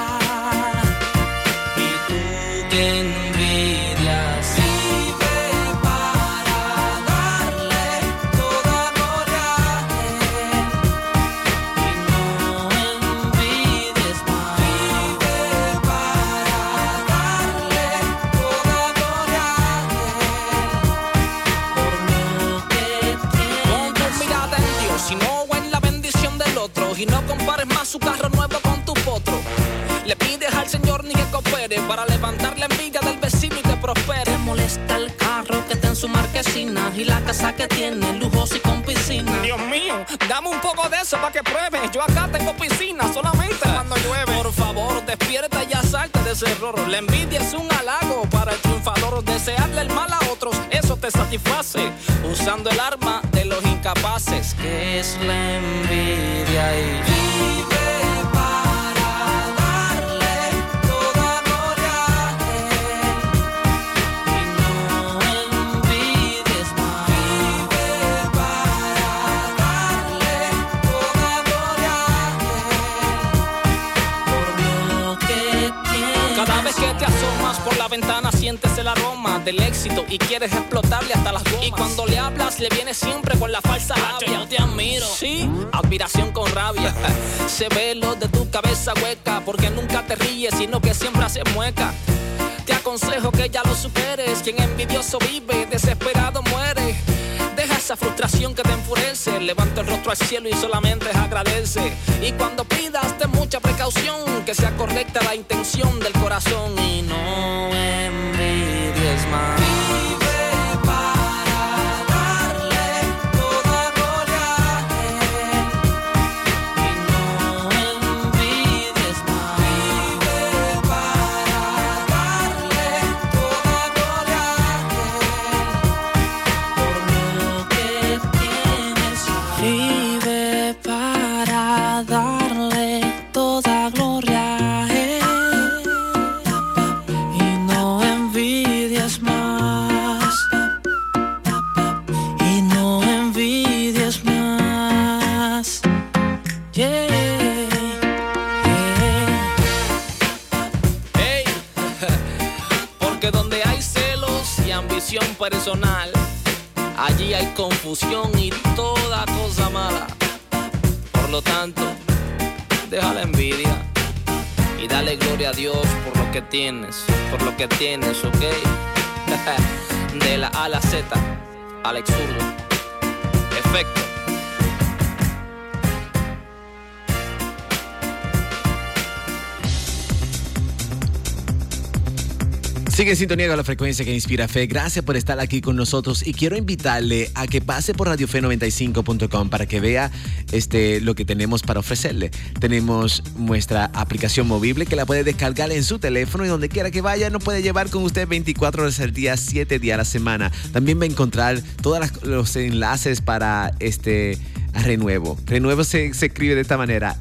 Y tú que envidias, vive para darle toda gloria a Él. Y no envidies más. Vive para darle toda gloria a Él. Por lo que tienes. Pon tu mirada en Dios y no en la bendición del otro. Y no compares más su carro nuevo con tu potro. Le pides al Señor ni que coopere para levantar la envidia del vecino y te prospere. Te molesta el carro que está en su marquesina y la casa que tiene lujos y con piscina. Dios mío, dame un poco de eso para que pruebes. Yo acá tengo piscina solamente cuando llueve. Por favor, despierta y salte de ese error. La envidia es un halago para el triunfador. Desearle el mal a otros, eso te satisface. Usando el arma de los incapaces, que es la envidia. Y vive para darle toda gloria a Él. Y no envidies más. Vive para darle toda gloria a Él. Por lo que tienes. Cada vez que te asomas por la ventana sientes el aroma del éxito y quieres explotarle hasta las gomas. Y cuando le hablas le viene siempre con la falsa rabia. Yo te admiro. Sí, admiración con rabia. Se ve lo de tu cabeza hueca, porque nunca te ríes, sino que siempre haces mueca. Te aconsejo que ya lo superes. Quien envidioso vive, desesperado muere. Deja esa frustración que te enfurece. Levanta el rostro al cielo y solamente agradece. Y cuando pidas, ten mucha precaución, que sea correcta la intención del corazón. Y no envidies más. Vive para darle toda gloria a Él. Y no envidies más. Vive para darle toda gloria a Él. Por lo que tienes. Vive para darle toda gloria a Él. Y no envidies más. Y no envidies más. Yeah. Hey, porque donde hay celos y ambición personal, allí hay confusión y toda cosa mala. Por lo tanto, deja la envidia y dale gloria a Dios por lo que tienes, ¿ok? De la A a la Z, Alex Zurdo. Efecto. Sigue en sintonía con la frecuencia que inspira fe. Gracias por estar aquí con nosotros y quiero invitarle a que pase por radiofe95.com para que vea lo que tenemos para ofrecerle. Tenemos nuestra aplicación móvil que la puede descargar en su teléfono y donde quiera que vaya nos puede llevar con usted 24 horas al día, 7 días a la semana. También va a encontrar todos los enlaces para a Renuevo. Renuevo se escribe de esta manera,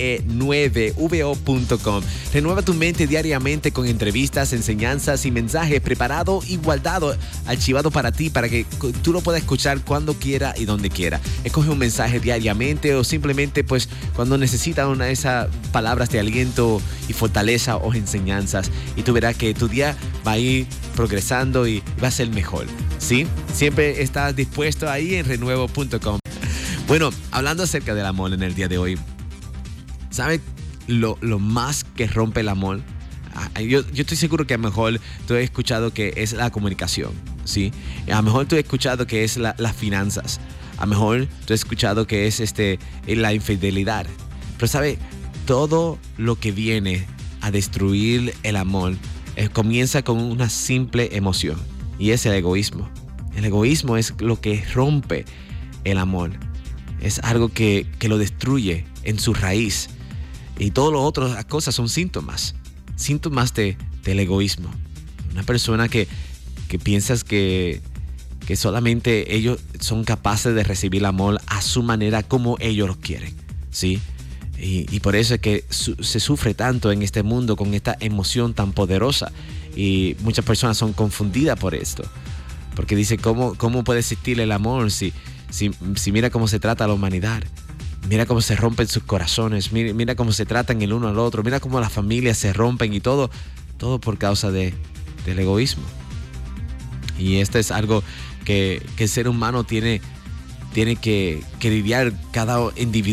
re9vo.com. Renueva tu mente diariamente con entrevistas, enseñanzas y mensajes preparado y guardado, archivado para ti, para que tú lo puedas escuchar cuando quiera y donde quiera. Escoge un mensaje diariamente o simplemente pues cuando necesitas una de esas palabras de aliento y fortaleza o enseñanzas, y tú verás que tu día va a ir progresando y va a ser mejor, ¿sí? Siempre estás dispuesto ahí en renuevo.com. Bueno, hablando acerca del amor en el día de hoy, ¿sabes lo más que rompe el amor? Yo estoy seguro que a lo mejor tú has escuchado que es la comunicación, ¿sí? A lo mejor tú has escuchado que es las finanzas. A lo mejor tú has escuchado que es la infidelidad. Pero ¿sabes? Todo lo que viene a destruir el amor comienza con una simple emoción, y es el egoísmo. El egoísmo es lo que rompe el amor. Es algo que lo destruye en su raíz. Y todas las otras cosas son síntomas del egoísmo. Una persona que piensas que solamente ellos son capaces de recibir amor a su manera como ellos lo quieren, ¿sí? Y por eso es que se sufre tanto en este mundo con esta emoción tan poderosa. Y muchas personas son confundidas por esto. Porque dice, ¿cómo puede existir el amor si mira cómo se trata a la humanidad? Mira cómo se rompen sus corazones, mira cómo se tratan el uno al otro, mira cómo las familias se rompen y todo por causa del egoísmo. Y esto es algo que el ser humano tiene que lidiar. Cada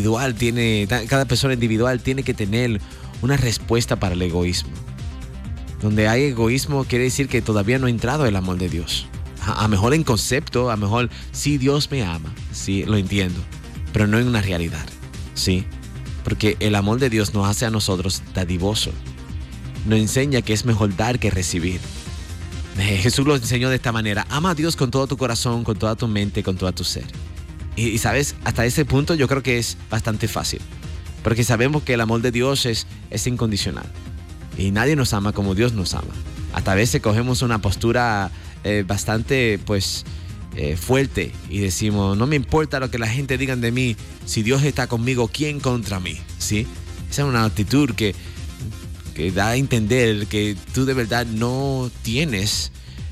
persona individual tiene que tener una respuesta para el egoísmo. Donde hay egoísmo quiere decir que todavía no ha entrado el amor de Dios. A lo mejor en concepto, a lo mejor sí Dios me ama, sí, lo entiendo, pero no en una realidad, ¿sí? Porque el amor de Dios nos hace a nosotros dadivoso. Nos enseña que es mejor dar que recibir. Jesús lo enseñó de esta manera: ama a Dios con todo tu corazón, con toda tu mente, con todo tu ser. Y sabes, hasta ese punto yo creo que es bastante fácil, porque sabemos que el amor de Dios es incondicional. Y nadie nos ama como Dios nos ama. Hasta a veces cogemos una postura bastante fuerte y decimos, no me importa lo que la gente diga de mí, si Dios está conmigo, ¿quién contra mí? ¿Sí? Esa es una actitud que da a entender que tú de verdad no tienes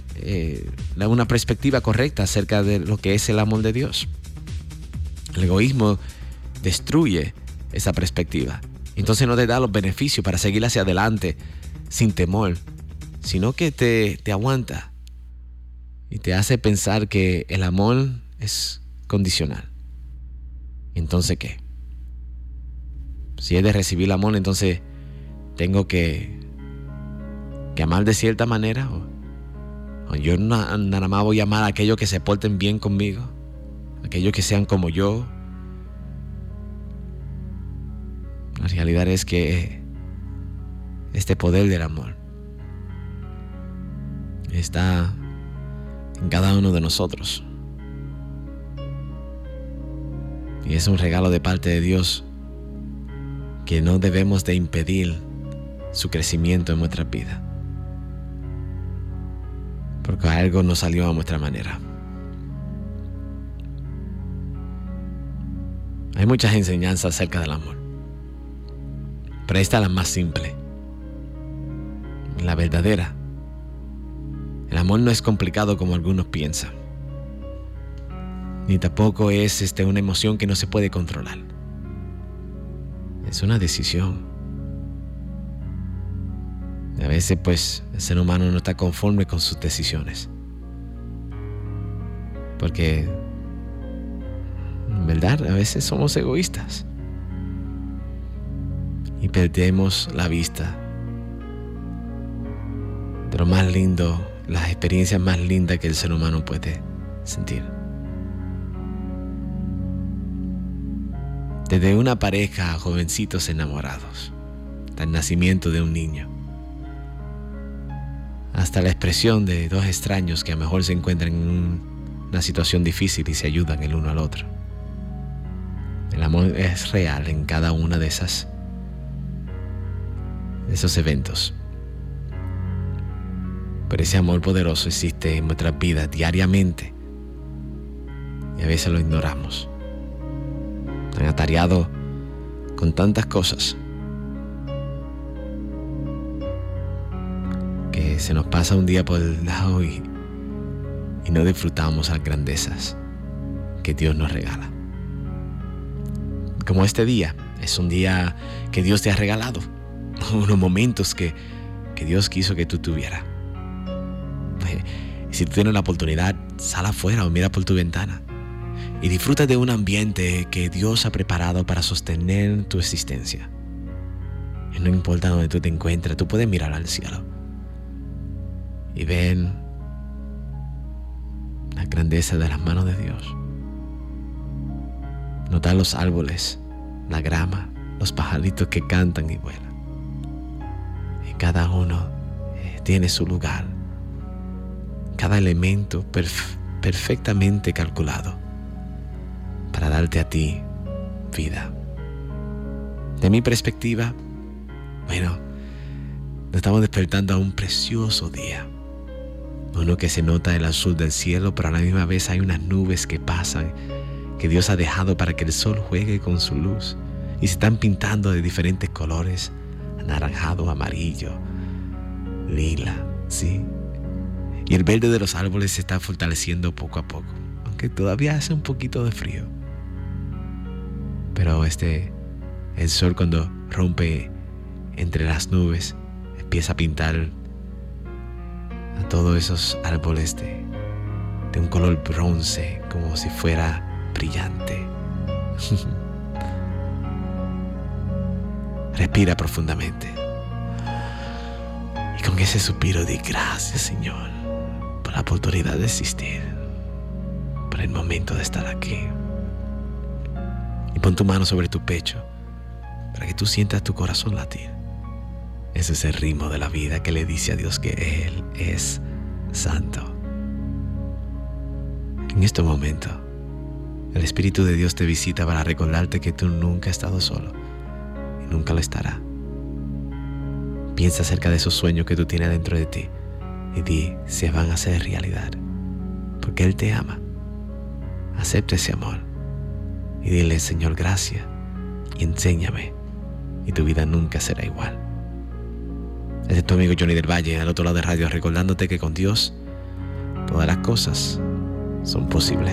una perspectiva correcta acerca de lo que es el amor de Dios. El egoísmo destruye esa perspectiva. Entonces no te da los beneficios para seguir hacia adelante sin temor, sino que te aguanta y te hace pensar que el amor es condicional. Entonces, ¿qué? Si es de recibir el amor, entonces tengo que amar de cierta manera, o yo nada más voy a amar a aquellos que se porten bien conmigo, aquellos que sean como yo. La realidad es que este poder del amor está en cada uno de nosotros. Y es un regalo de parte de Dios que no debemos de impedir su crecimiento en nuestra vida. Porque algo no salió a nuestra manera. Hay muchas enseñanzas acerca del amor, pero esta es la más simple, la verdadera. El amor no es complicado como algunos piensan, ni tampoco es una emoción que no se puede controlar. Es una decisión. Y a veces pues el ser humano no está conforme con sus decisiones, porque en verdad a veces somos egoístas y perdemos la vista de lo más lindo, las experiencias más lindas que el ser humano puede sentir. Desde una pareja a jovencitos enamorados, hasta el nacimiento de un niño, hasta la expresión de dos extraños que a lo mejor se encuentran en una situación difícil y se ayudan el uno al otro. El amor es real en cada una de esos eventos. Pero ese amor poderoso existe en nuestras vidas diariamente y a veces lo ignoramos. atareados con tantas cosas que se nos pasa un día por el lado y no disfrutamos las grandezas que Dios nos regala. Como este día es un día que Dios te ha regalado, unos momentos que Dios quiso que tú tuvieras. Y si tú tienes la oportunidad, sal afuera o mira por tu ventana y disfruta de un ambiente que Dios ha preparado para sostener tu existencia. Y no importa donde tú te encuentres, tú puedes mirar al cielo y ver la grandeza de las manos de Dios. Notar los árboles, la grama, los pajaritos que cantan y vuelan. Y cada uno tiene su lugar. Cada elemento perfectamente calculado para darte a ti vida. De mi perspectiva, bueno, nos estamos despertando a un precioso día. Uno que se nota el azul del cielo, pero a la misma vez hay unas nubes que pasan, que Dios ha dejado para que el sol juegue con su luz. Y se están pintando de diferentes colores, anaranjado, amarillo, lila, ¿sí? Y el verde de los árboles se está fortaleciendo poco a poco, aunque todavía hace un poquito de frío. Pero el sol cuando rompe entre las nubes, empieza a pintar a todos esos árboles de un color bronce, como si fuera brillante. Respira profundamente y con ese suspiro di gracias, Señor, por la oportunidad de existir, por el momento de estar aquí. Y pon tu mano sobre tu pecho para que tú sientas tu corazón latir. Ese es el ritmo de la vida que le dice a Dios que Él es santo. En este momento, el Espíritu de Dios te visita para recordarte que tú nunca has estado solo y nunca lo estarás. Piensa acerca de esos sueños que tú tienes dentro de ti y di si van a ser realidad, porque Él te ama. Acepta ese amor y dile: Señor, gracias, y enséñame, y tu vida nunca será igual. Este es tu amigo Johnny del Valle, al otro lado de radio, recordándote que con Dios todas las cosas son posibles.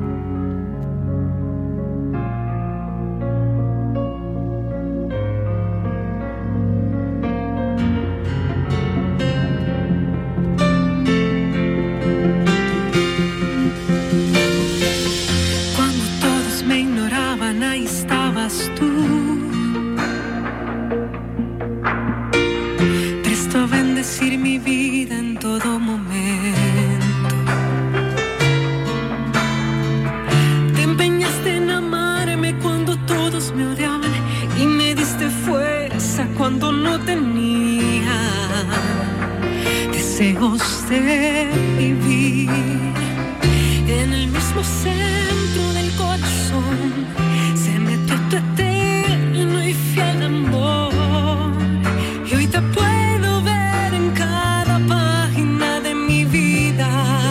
Cuando todos me ignoraban, ahí estabas tú, presto a bendecir mi vida en todo momento. Te empeñaste en amarme cuando todos me odiaban y me diste fuerza cuando no tenía deseos de vivir. En el mismo centro del corazón se metió tu eterno y fiel amor. Y hoy te puedo ver en cada página de mi vida.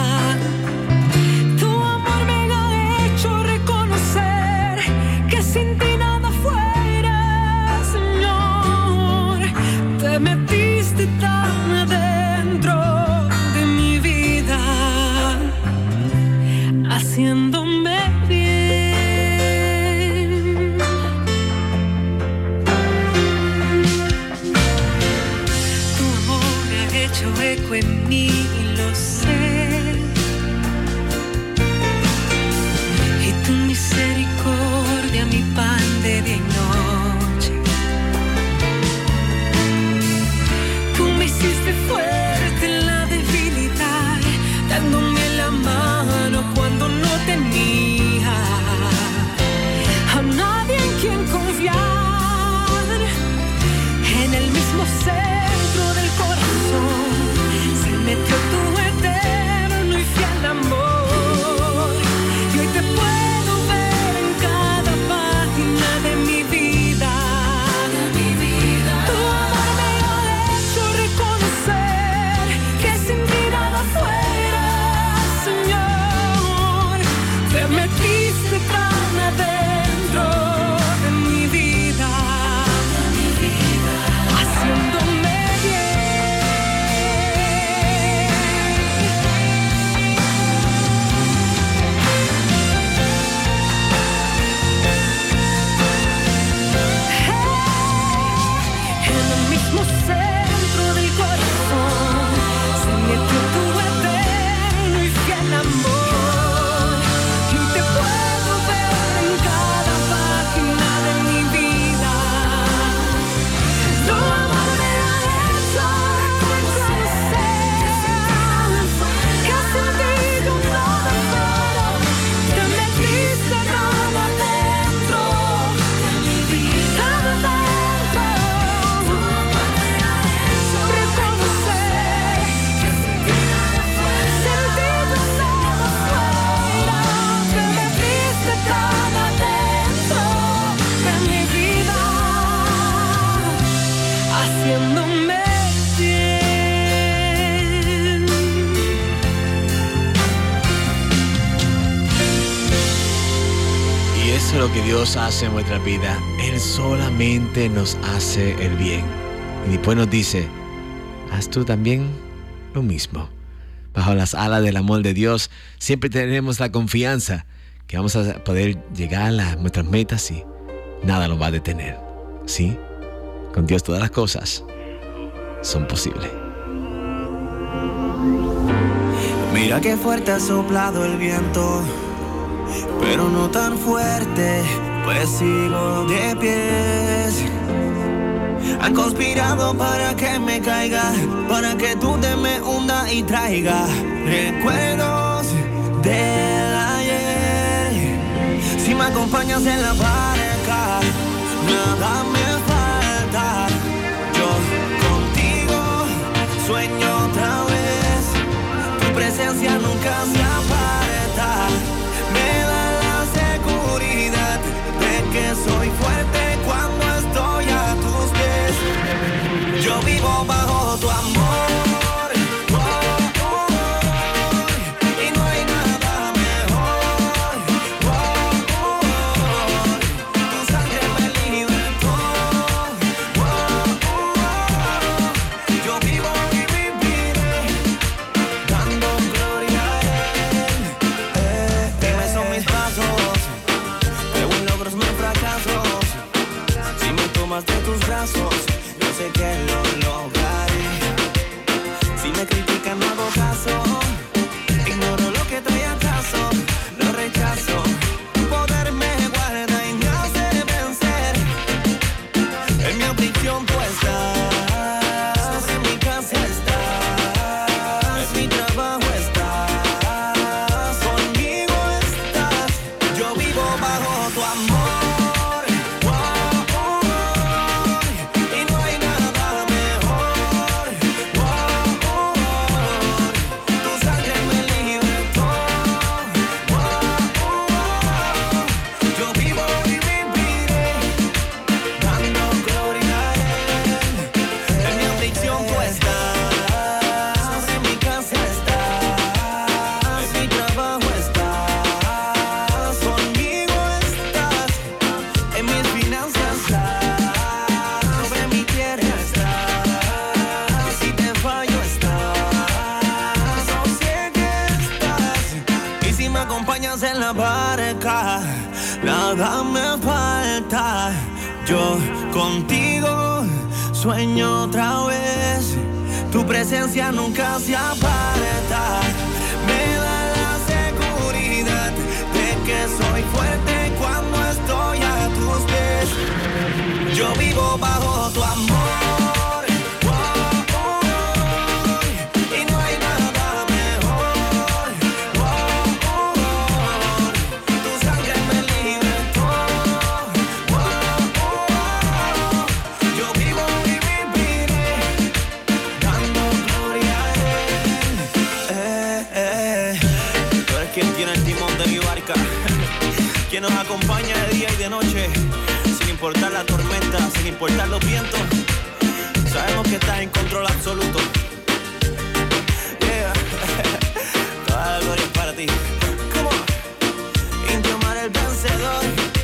Tu amor me ha hecho reconocer que sin ti nada fuera, Señor. Te metiste tan adentro de mi vida, haciéndome bien. que Dios hace en nuestra vida, Él solamente nos hace el bien. Y después nos dice, haz tú también lo mismo. Bajo las alas del amor de Dios, siempre tenemos la confianza que vamos a poder llegar a nuestras metas y nada nos va a detener. ¿Sí? Con Dios todas las cosas son posibles. Mira qué fuerte ha soplado el viento, pero no tan fuerte, pues sigo de pies. Han conspirado para que me caiga, para que tú te me hunda y traiga recuerdos del ayer. Si me acompañas en la barca, nada me falta. Yo contigo sueño otra vez, tu presencia nunca se aparta. Me da la seguridad de que soy fuerte cuando estoy a tus pies. Yo vivo bajo tu amor. De tus brazos, yo sé que lo lograré. Si me critican no hago caso, ignoro lo que trae acaso, lo rechazo. Tu poder me guarda y me hace vencer. En mi aflicción tú estás, en mi casa estás, en mi trabajo estás, conmigo estás. Yo vivo bajo tu amor. En la barca, nada me falta. Yo contigo sueño otra vez, tu presencia nunca se aparta. Me da la seguridad de que soy fuerte cuando estoy a tus pies. Yo vivo bajo tu amor. Quien nos acompaña de día y de noche, sin importar la tormenta, sin importar los vientos. Sabemos que estás en control absoluto. Yeah. Toda la gloria es para ti. Come on. Indio Mar el vencedor.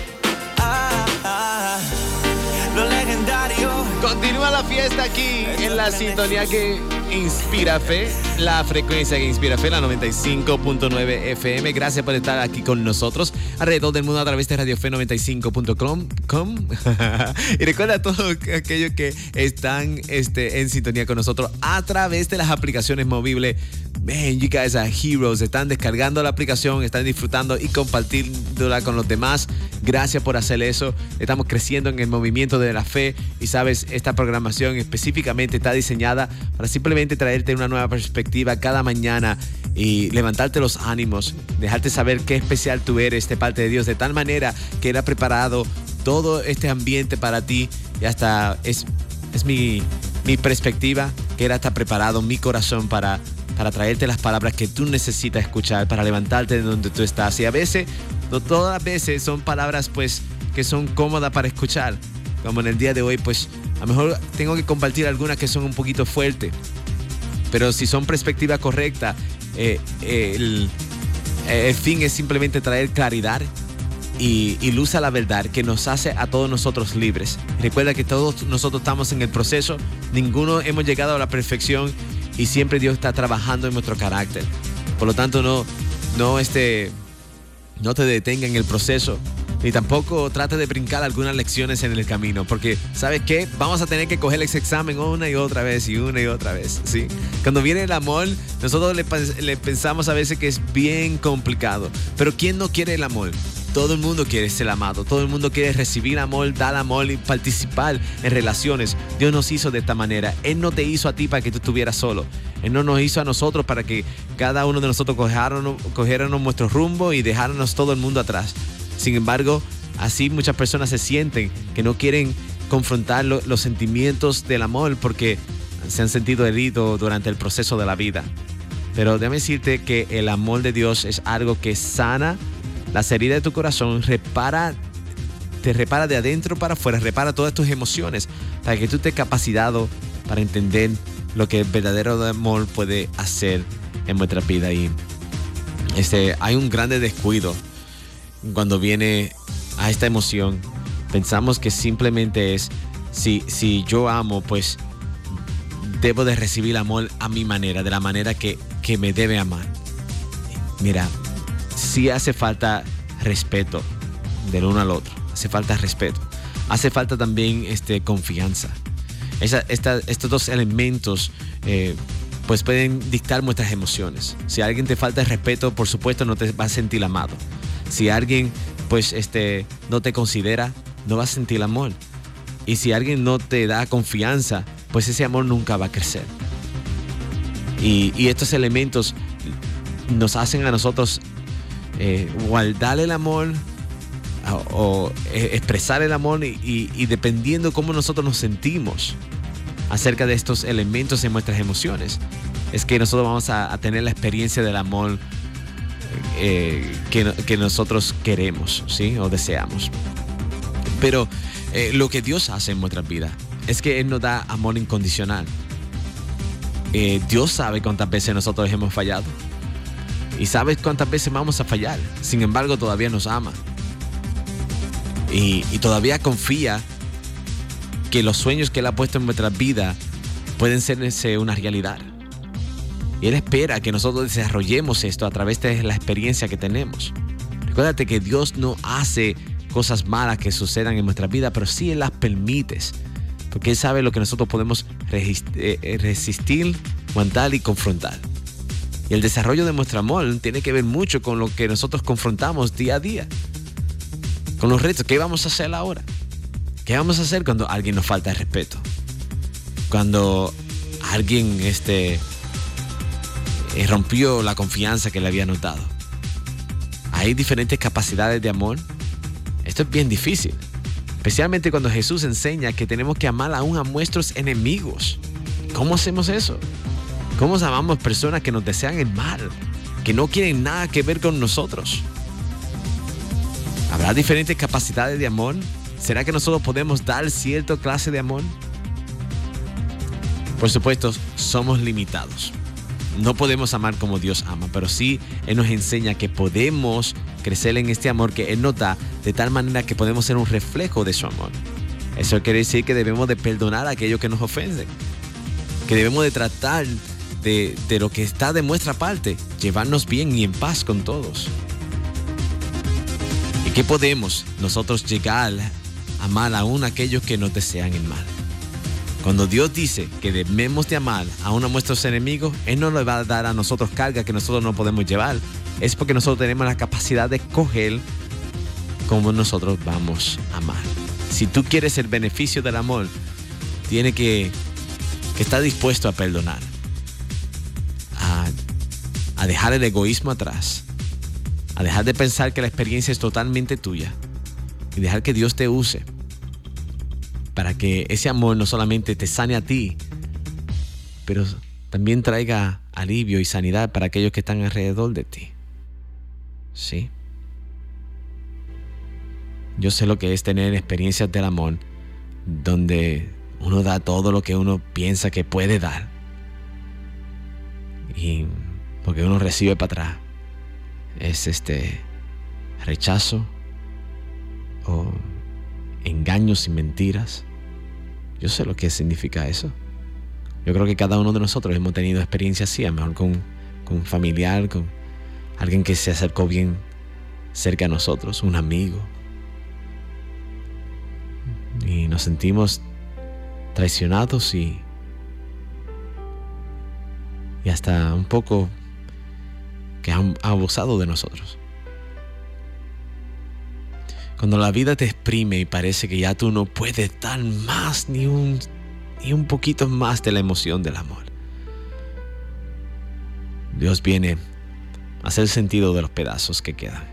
Lo legendario. Continúa la fiesta aquí en la sintonía que inspira fe, la frecuencia que inspira fe, la 95.9 FM. Gracias por estar aquí con nosotros alrededor del mundo a través de Radio Fe 95.com. Y recuerda a todos aquellos que están en sintonía con nosotros a través de las aplicaciones móviles. Man, you guys are heroes. Están descargando la aplicación, están disfrutando y compartiéndola con los demás. Gracias por hacer eso. Estamos creciendo en el movimiento de la fe y sabes, esta programación específicamente está diseñada para simplemente traerte una nueva perspectiva cada mañana y levantarte los ánimos, dejarte saber qué especial tú eres de parte de Dios, de tal manera que Él ha preparado todo este ambiente para ti y hasta es mi perspectiva, que Él está preparado mi corazón para traerte las palabras que tú necesitas escuchar, para levantarte de donde tú estás. Y a veces, no todas las veces, son palabras pues que son cómodas para escuchar. Como en el día de hoy, pues a lo mejor tengo que compartir algunas que son un poquito fuertes. Pero si son perspectiva correcta, el fin es simplemente traer claridad y ilusa la verdad que nos hace a todos nosotros libres. Recuerda que todos nosotros estamos en el proceso, ninguno hemos llegado a la perfección y siempre Dios está trabajando en nuestro carácter. Por lo tanto, no te detenga en el proceso, ni tampoco trate de brincar algunas lecciones en el camino, porque ¿sabes qué? Vamos a tener que coger ese examen una y otra vez, ¿sí? Cuando viene el amor, nosotros le pensamos a veces que es bien complicado, pero ¿quién no quiere el amor? Todo el mundo quiere ser amado, todo el mundo quiere recibir amor, dar amor y participar en relaciones. Dios nos hizo de esta manera. Él no te hizo a ti para que tú estuvieras solo. Él no nos hizo a nosotros para que cada uno de nosotros cogiéramos nuestro rumbo y dejáramos todo el mundo atrás. Sin embargo, así muchas personas se sienten que no quieren confrontar los sentimientos del amor porque se han sentido heridos durante el proceso de la vida. Pero déjame decirte que el amor de Dios es algo que sana las heridas de tu corazón, te repara de adentro para afuera, repara todas tus emociones para que tú estés capacitado para entender lo que el verdadero amor puede hacer en nuestra vida. Y hay un grande descuido cuando viene a esta emoción. Pensamos que simplemente es, si yo amo, pues debo de recibir amor a mi manera, de la manera que me debe amar. Mira, sí hace falta respeto del uno al otro. Hace falta respeto. Hace falta también confianza. Estos dos elementos pues pueden dictar nuestras emociones. Si alguien te falta el respeto, por supuesto no te vas a sentir amado. Si alguien pues no te considera, no vas a sentir amor. Y si alguien no te da confianza, pues ese amor nunca va a crecer. Y estos elementos nos hacen a nosotros guardar el amor o expresar el amor y dependiendo cómo nosotros nos sentimos acerca de estos elementos en nuestras emociones, es que nosotros vamos a tener la experiencia del amor que nosotros queremos, ¿sí? O deseamos. Pero lo que Dios hace en nuestras vidas es que Él nos da amor incondicional. Dios sabe cuántas veces nosotros hemos fallado. Y sabes cuántas veces vamos a fallar. Sin embargo, todavía nos ama. Y todavía confía que los sueños que Él ha puesto en nuestra vida pueden ser una realidad. Y Él espera que nosotros desarrollemos esto a través de la experiencia que tenemos. Recuérdate que Dios no hace cosas malas que sucedan en nuestra vida, pero sí Él las permite. Porque Él sabe lo que nosotros podemos resistir, aguantar y confrontar. Y el desarrollo de nuestro amor tiene que ver mucho con lo que nosotros confrontamos día a día. Con los retos. ¿Qué vamos a hacer ahora? ¿Qué vamos a hacer cuando alguien nos falta el respeto? Cuando alguien rompió la confianza que le había notado. Hay diferentes capacidades de amor. Esto es bien difícil. Especialmente cuando Jesús enseña que tenemos que amar aún a nuestros enemigos. ¿Cómo hacemos eso? ¿Cómo amamos personas que nos desean el mal? Que no quieren nada que ver con nosotros. ¿Habrá diferentes capacidades de amor? ¿Será que nosotros podemos dar cierta clase de amor? Por supuesto, somos limitados. No podemos amar como Dios ama, pero sí Él nos enseña que podemos crecer en este amor que Él nos da de tal manera que podemos ser un reflejo de su amor. Eso quiere decir que debemos de perdonar a aquellos que nos ofenden, que debemos de tratar de lo que está de nuestra parte, llevarnos bien y en paz con todos. ¿Y qué podemos nosotros llegar a amar aún a aquellos que nos desean el mal? Cuando Dios dice que debemos de amar aún a nuestros enemigos, Él no nos va a dar a nosotros carga que nosotros no podemos llevar. Es porque nosotros tenemos la capacidad de escoger cómo nosotros vamos a amar. Si tú quieres el beneficio del amor, tienes que estar dispuesto a perdonar, a dejar el egoísmo atrás, a dejar de pensar que la experiencia es totalmente tuya y dejar que Dios te use para que ese amor no solamente te sane a ti, pero también traiga alivio y sanidad para aquellos que están alrededor de ti. ¿Sí? Yo sé lo que es tener experiencias del amor donde uno da todo lo que uno piensa que puede dar. Y porque uno recibe para atrás es rechazo, o engaños y mentiras. Yo sé lo que significa eso. Yo creo que cada uno de nosotros hemos tenido experiencias así, a lo mejor con un familiar, con alguien que se acercó bien cerca a nosotros, un amigo. Y nos sentimos traicionados y hasta un poco que han abusado de nosotros. Cuando la vida te exprime y parece que ya tú no puedes dar más ni un poquito más de la emoción del amor, Dios viene a hacer sentido de los pedazos que quedan.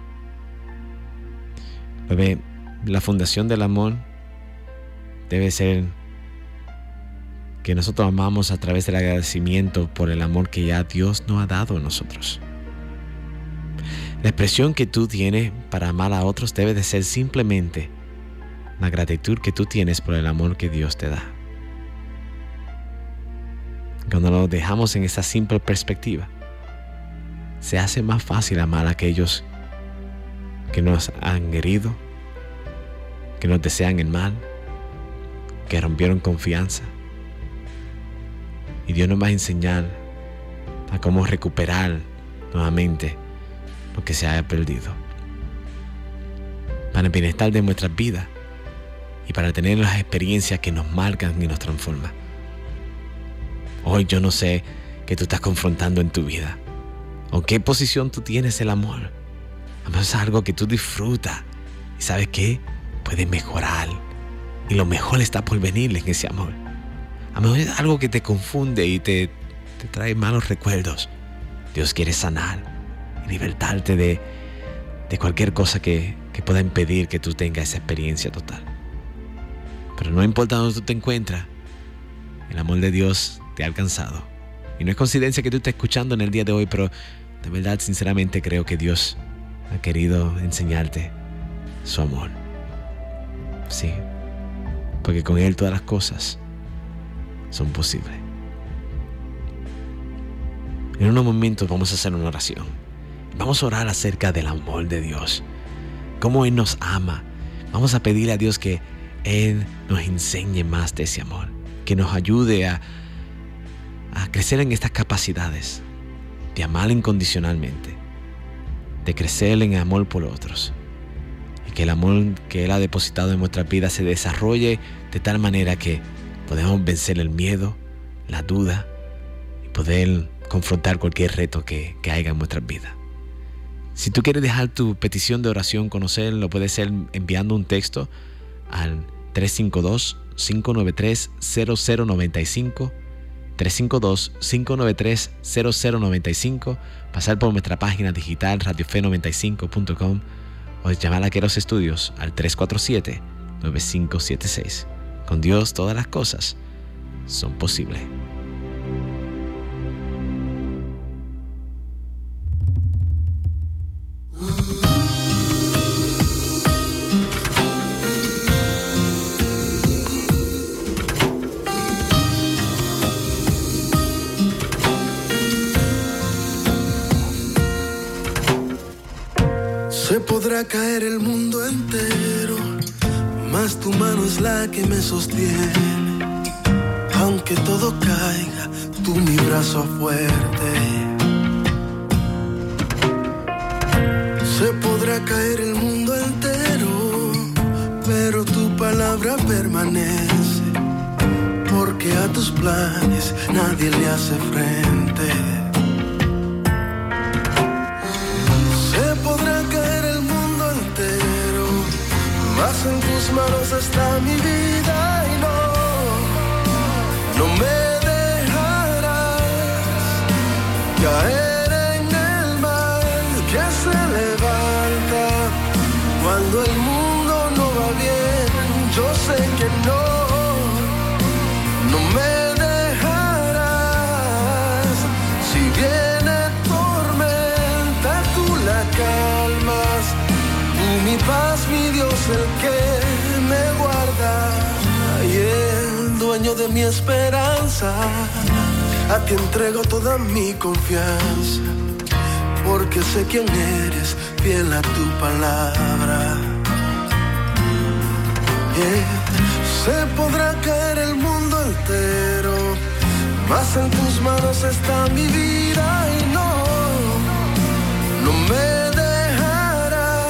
Bebé, la fundación del amor debe ser que nosotros amamos a través del agradecimiento por el amor que ya Dios nos ha dado a nosotros. La expresión que tú tienes para amar a otros debe de ser simplemente la gratitud que tú tienes por el amor que Dios te da. Cuando lo dejamos en esa simple perspectiva, se hace más fácil amar a aquellos que nos han herido, que nos desean el mal, que rompieron confianza. Y Dios nos va a enseñar a cómo recuperar nuevamente lo que se haya perdido, para el bienestar de nuestras vidas y para tener las experiencias que nos marcan y nos transforman. Hoy yo no sé qué tú estás confrontando en tu vida o qué posición tú tienes el amor. A lo mejor es algo que tú disfrutas y ¿sabes qué? Puedes mejorar y lo mejor está por venir en ese amor. A lo mejor es algo que te confunde y te trae malos recuerdos. Dios quiere sanar y libertarte de cualquier cosa que pueda impedir que tú tengas esa experiencia total. Pero no importa dónde tú te encuentras, el amor de Dios te ha alcanzado. Y no es coincidencia que tú estés escuchando en el día de hoy, pero de verdad, sinceramente creo que Dios ha querido enseñarte su amor. Sí, porque con Él todas las cosas son posibles. En unos momentos vamos a hacer una oración. Vamos a orar acerca del amor de Dios, cómo Él nos ama. Vamos a pedirle a Dios que Él nos enseñe más de ese amor, que nos ayude a crecer en estas capacidades de amar incondicionalmente, de crecer en amor por otros, y que el amor que Él ha depositado en nuestras vidas se desarrolle de tal manera que podamos vencer el miedo, la duda y poder confrontar cualquier reto que haya en nuestras vidas. Si tú quieres dejar tu petición de oración conocer, lo puedes hacer enviando un texto al 352-593-0095, 352-593-0095, pasar por nuestra página digital radiofe95.com o llamar aquí a los estudios al 347-9576. Con Dios todas las cosas son posibles. Se podrá caer el mundo entero, mas tu mano es la que me sostiene. Aunque todo caiga, tú mi brazo fuerte. Se podrá caer el mundo entero, pero tu palabra permanece, porque a tus planes nadie le hace frente. Se podrá caer el mundo entero, mas en tus manos está mi vida y no me dejarás caer en el mal que se levanta cuando el mundo no va bien. Yo sé que no me dejarás. Si viene tormenta, tú la calmas. Tú mi paz, mi Dios, el que me guarda y el dueño de mi esperanza. A ti entrego toda mi confianza, porque sé quién eres, fiel a tu palabra. Se podrá caer el mundo entero, mas en tus manos está mi vida y no me dejarás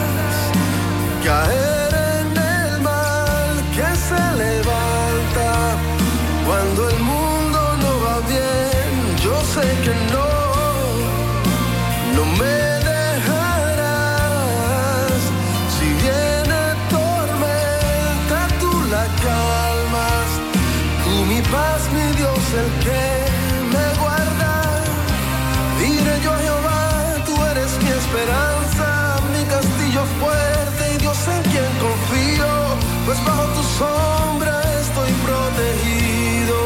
caer en el mal que se levanta cuando el mundo no va bien. Yo sé que no me dejarás. Si viene tormenta, tú la calmas. Tú mi paz, mi Dios, el que me guarda. Diré yo a Jehová, tú eres mi esperanza, mi castillo fuerte y Dios en quien confío, pues bajo tu sombra estoy protegido.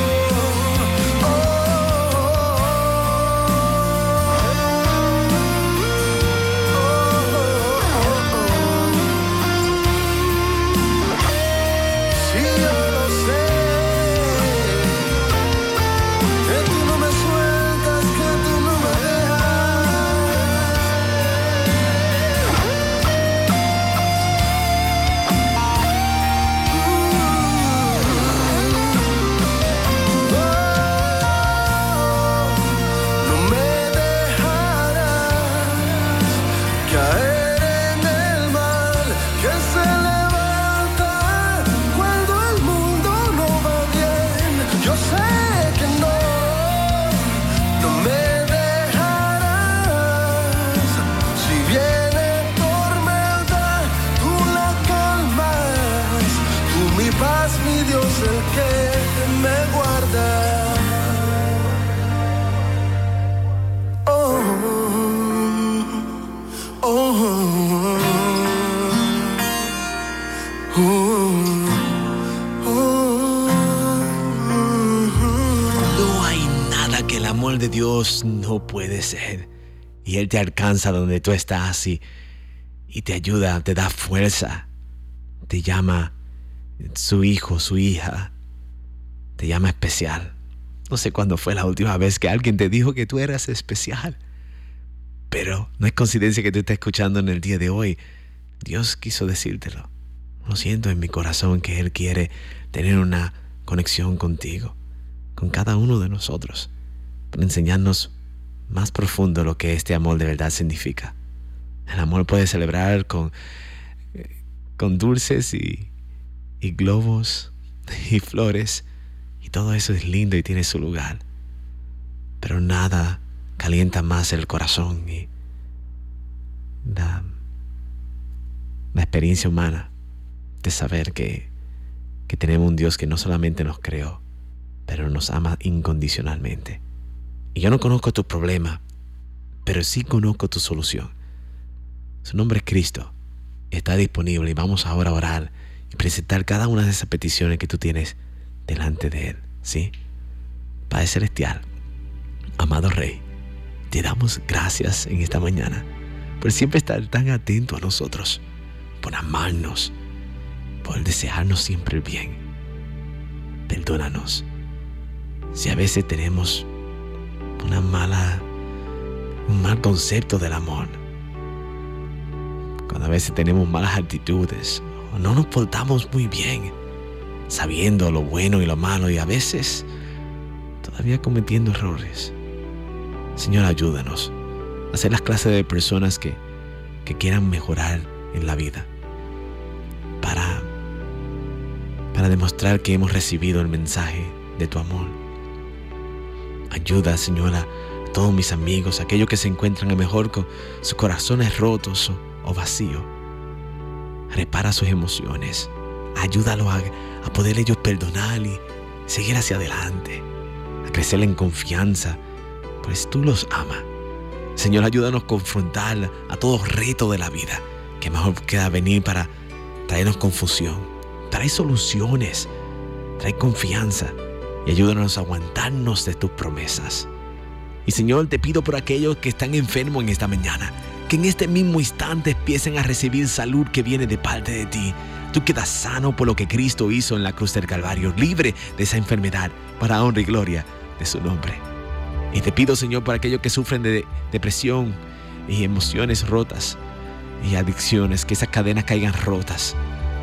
De Dios no puede ser, y Él te alcanza donde tú estás y te ayuda, te da fuerza, te llama su hijo, su hija, te llama especial. No sé cuándo fue la última vez que alguien te dijo que tú eras especial, pero no es coincidencia que tú estés escuchando en el día de hoy. Dios quiso decírtelo. Lo siento en mi corazón que Él quiere tener una conexión contigo, con cada uno de nosotros, para enseñarnos más profundo lo que este amor de verdad significa. El amor puede celebrar con dulces y globos y flores, y todo eso es lindo y tiene su lugar, pero nada calienta más el corazón y la experiencia humana de saber que tenemos un Dios que no solamente nos creó, pero nos ama incondicionalmente. Y yo no conozco tu problema, pero sí conozco tu solución. Su nombre es Cristo. Está disponible y vamos ahora a orar y presentar cada una de esas peticiones que tú tienes delante de Él, ¿sí? Padre Celestial, amado Rey, te damos gracias en esta mañana por siempre estar tan atento a nosotros, por amarnos, por desearnos siempre el bien. Perdónanos si a veces tenemos un mal concepto del amor, cuando a veces tenemos malas actitudes o no nos portamos muy bien, sabiendo lo bueno y lo malo, y a veces todavía cometiendo errores. Señor, ayúdanos a ser las clases de personas que quieran mejorar en la vida, para demostrar que hemos recibido el mensaje de tu amor. Ayuda, Señor, a todos mis amigos, aquellos que se encuentran a mejor con sus corazones rotos o vacíos. Repara sus emociones. Ayúdalos a poder ellos perdonar y seguir hacia adelante, a crecer en confianza, pues tú los amas. Señor, ayúdanos a confrontar a todo reto de la vida que mejor queda venir para traernos confusión. Trae soluciones, trae confianza y ayúdanos a aguantarnos de tus promesas. Y Señor, te pido por aquellos que están enfermos en esta mañana, que en este mismo instante empiecen a recibir salud que viene de parte de ti. Tú quedas sano por lo que Cristo hizo en la cruz del Calvario, libre de esa enfermedad, para honra y gloria de su nombre. Y te pido, Señor, por aquellos que sufren de depresión y emociones rotas y adicciones, que esas cadenas caigan rotas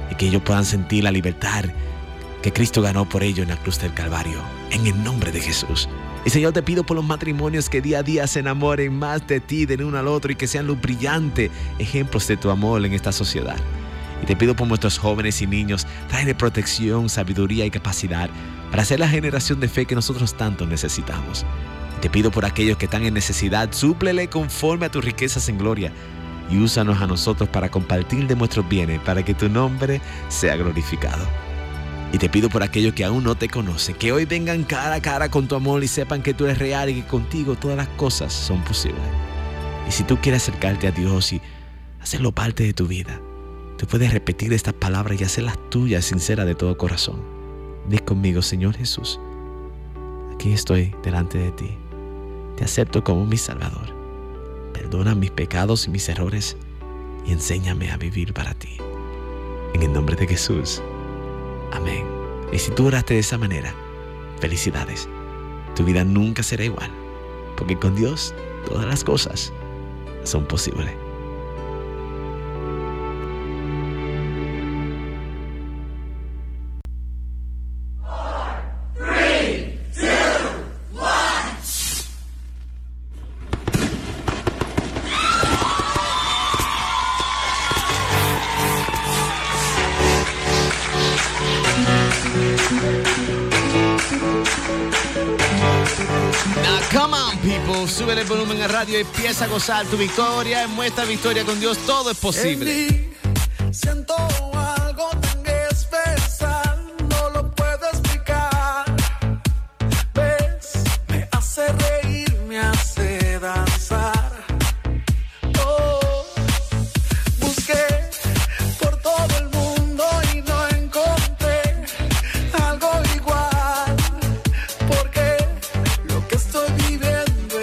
y que ellos puedan sentir la libertad que Cristo ganó por ellos en la cruz del Calvario, en el nombre de Jesús. Y Señor, te pido por los matrimonios que día a día se enamoren más de ti, del uno al otro, y que sean los brillantes ejemplos de tu amor en esta sociedad. Y te pido por nuestros jóvenes y niños, tráele protección, sabiduría y capacidad para ser la generación de fe que nosotros tanto necesitamos. Y te pido por aquellos que están en necesidad, súplele conforme a tus riquezas en gloria, y úsanos a nosotros para compartir de nuestros bienes, para que tu nombre sea glorificado. Y te pido por aquellos que aún no te conocen, que hoy vengan cara a cara con tu amor y sepan que tú eres real y que contigo todas las cosas son posibles. Y si tú quieres acercarte a Dios y hacerlo parte de tu vida, tú puedes repetir estas palabras y hacerlas tuyas, sinceras de todo corazón. Di conmigo: Señor Jesús, aquí estoy delante de ti. Te acepto como mi Salvador. Perdona mis pecados y mis errores y enséñame a vivir para ti. En el nombre de Jesús. Amén. Y si tú oraste de esa manera, felicidades. Tu vida nunca será igual, porque con Dios todas las cosas son posibles. Sube el volumen a radio y empieza a gozar tu victoria. Muestra victoria con Dios, todo es posible. En mí siento algo tan especial, no lo puedo explicar. Ves, me hace reír, me hace danzar. Oh, busqué por todo el mundo y no encontré algo igual, porque lo que estoy viviendo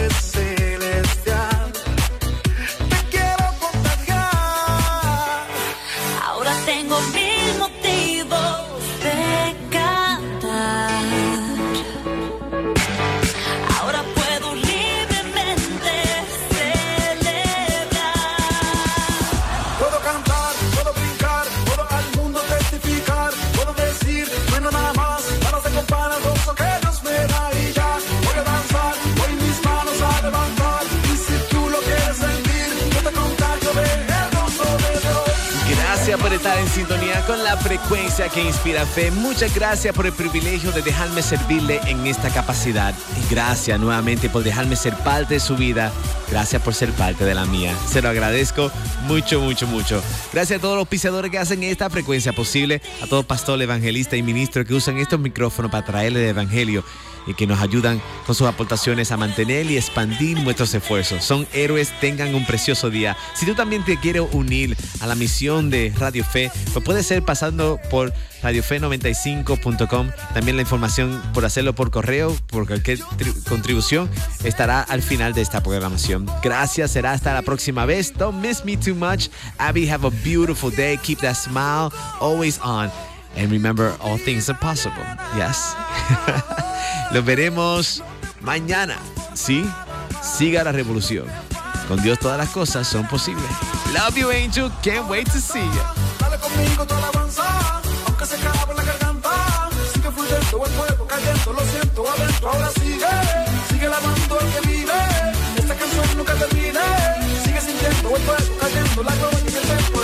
por estar en sintonía con la frecuencia que inspira fe. Muchas gracias por el privilegio de dejarme servirle en esta capacidad. Y gracias nuevamente por dejarme ser parte de su vida. Gracias por ser parte de la mía. Se lo agradezco mucho, mucho, mucho. Gracias a todos los auspiciadores que hacen esta frecuencia posible. A todos pastores, evangelistas y ministros que usan estos micrófonos para traerle el evangelio y que nos ayudan con sus aportaciones a mantener y expandir nuestros esfuerzos. Son héroes, tengan un precioso día. Si tú también te quieres unir a la misión de Radio Fe, pues puede ser pasando por radiofe95.com. También la información por hacerlo por correo, por cualquier contribución, estará al final de esta programación. Gracias, será hasta la próxima vez. Don't miss me too much. Abby, have a beautiful day. Keep that smile always on. And remember, all things are possible. Yes. Los veremos mañana. ¿Sí? Siga la revolución. Con Dios todas las cosas son posibles. Love you, Angel. Can't wait to see you. Dale conmigo toda la avanzada, aunque se acabe la garganta. Sigue fluyendo el fuego cayendo, lo siento adentro. Ahora sigue lavando el que vive. Esta canción nunca termine. Sigue sintiendo el fuego cayendo, la gloria y el tempo.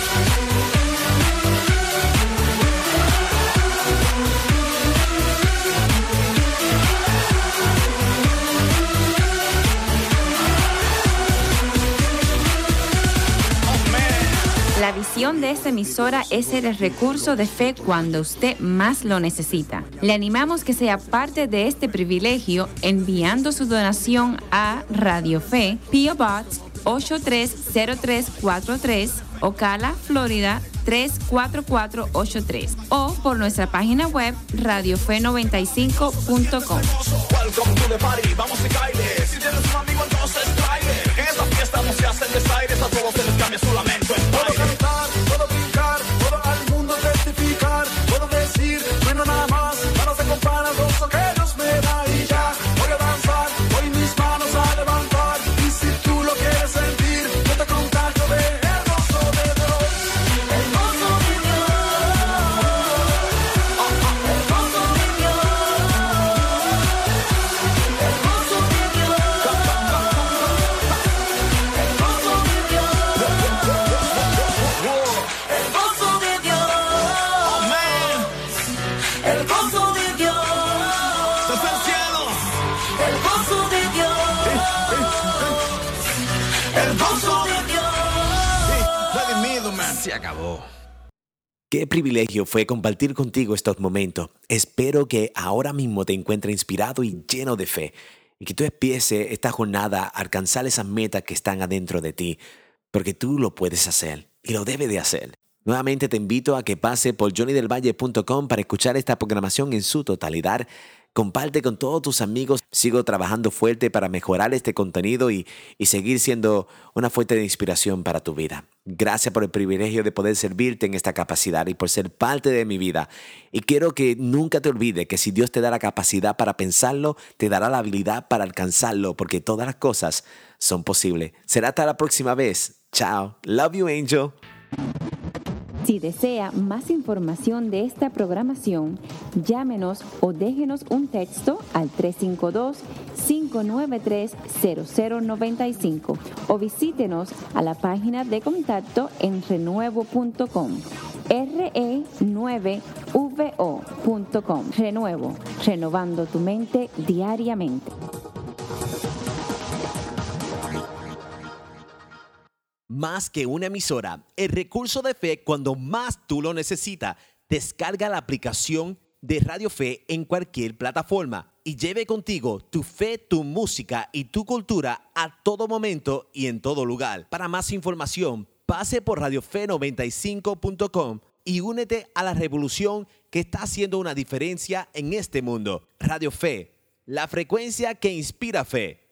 La visión de esta emisora es ser el recurso de fe cuando usted más lo necesita. Le animamos que sea parte de este privilegio enviando su donación a Radio Fe, P.O. Box 830343, Ocala, Florida 34483, o por nuestra página web radiofe95.com. Welcome to the party, vamos y baile. Si tienes un amigo entonces tráele. En esta fiesta no se hacen desaires, a todos se les cambia su lamento en baile. Puedo cantar, puedo brincar, puedo al mundo testificar, puedo decir, no hay nada más, nada se compara al gozo que Dios me da y ya. Voy a danzar, voy mis manos a levantar, y si tú lo quieres sentir, yo te contagio de el gozo de Dios. El gozo de Dios. gozo de Dios. ¡Hasta el cielo! El gozo de Dios. El gozo de Dios. Redimido, man. Se acabó. Qué privilegio fue compartir contigo estos momentos. Espero que ahora mismo te encuentres inspirado y lleno de fe y que tú empieces esta jornada a alcanzar esas metas que están adentro de ti, porque tú lo puedes hacer y lo debes de hacer. Nuevamente te invito a que pase por johnnydelvalle.com para escuchar esta programación en su totalidad. Comparte con todos tus amigos. Sigo trabajando fuerte para mejorar este contenido y seguir siendo una fuente de inspiración para tu vida. Gracias por el privilegio de poder servirte en esta capacidad y por ser parte de mi vida. Y quiero que nunca te olvides que si Dios te da la capacidad para pensarlo, te dará la habilidad para alcanzarlo, porque todas las cosas son posibles. Será hasta la próxima vez. Chao. Love you, Angel. Si desea más información de esta programación, llámenos o déjenos un texto al 352-593-0095 o visítenos a la página de contacto en renuevo.com. re9vo.com. Renuevo, renovando tu mente diariamente. Más que una emisora, el recurso de fe cuando más tú lo necesitas. Descarga la aplicación de Radio Fe en cualquier plataforma y lleve contigo tu fe, tu música y tu cultura a todo momento y en todo lugar. Para más información, pase por radiofe95.com y únete a la revolución que está haciendo una diferencia en este mundo. Radio Fe, la frecuencia que inspira fe.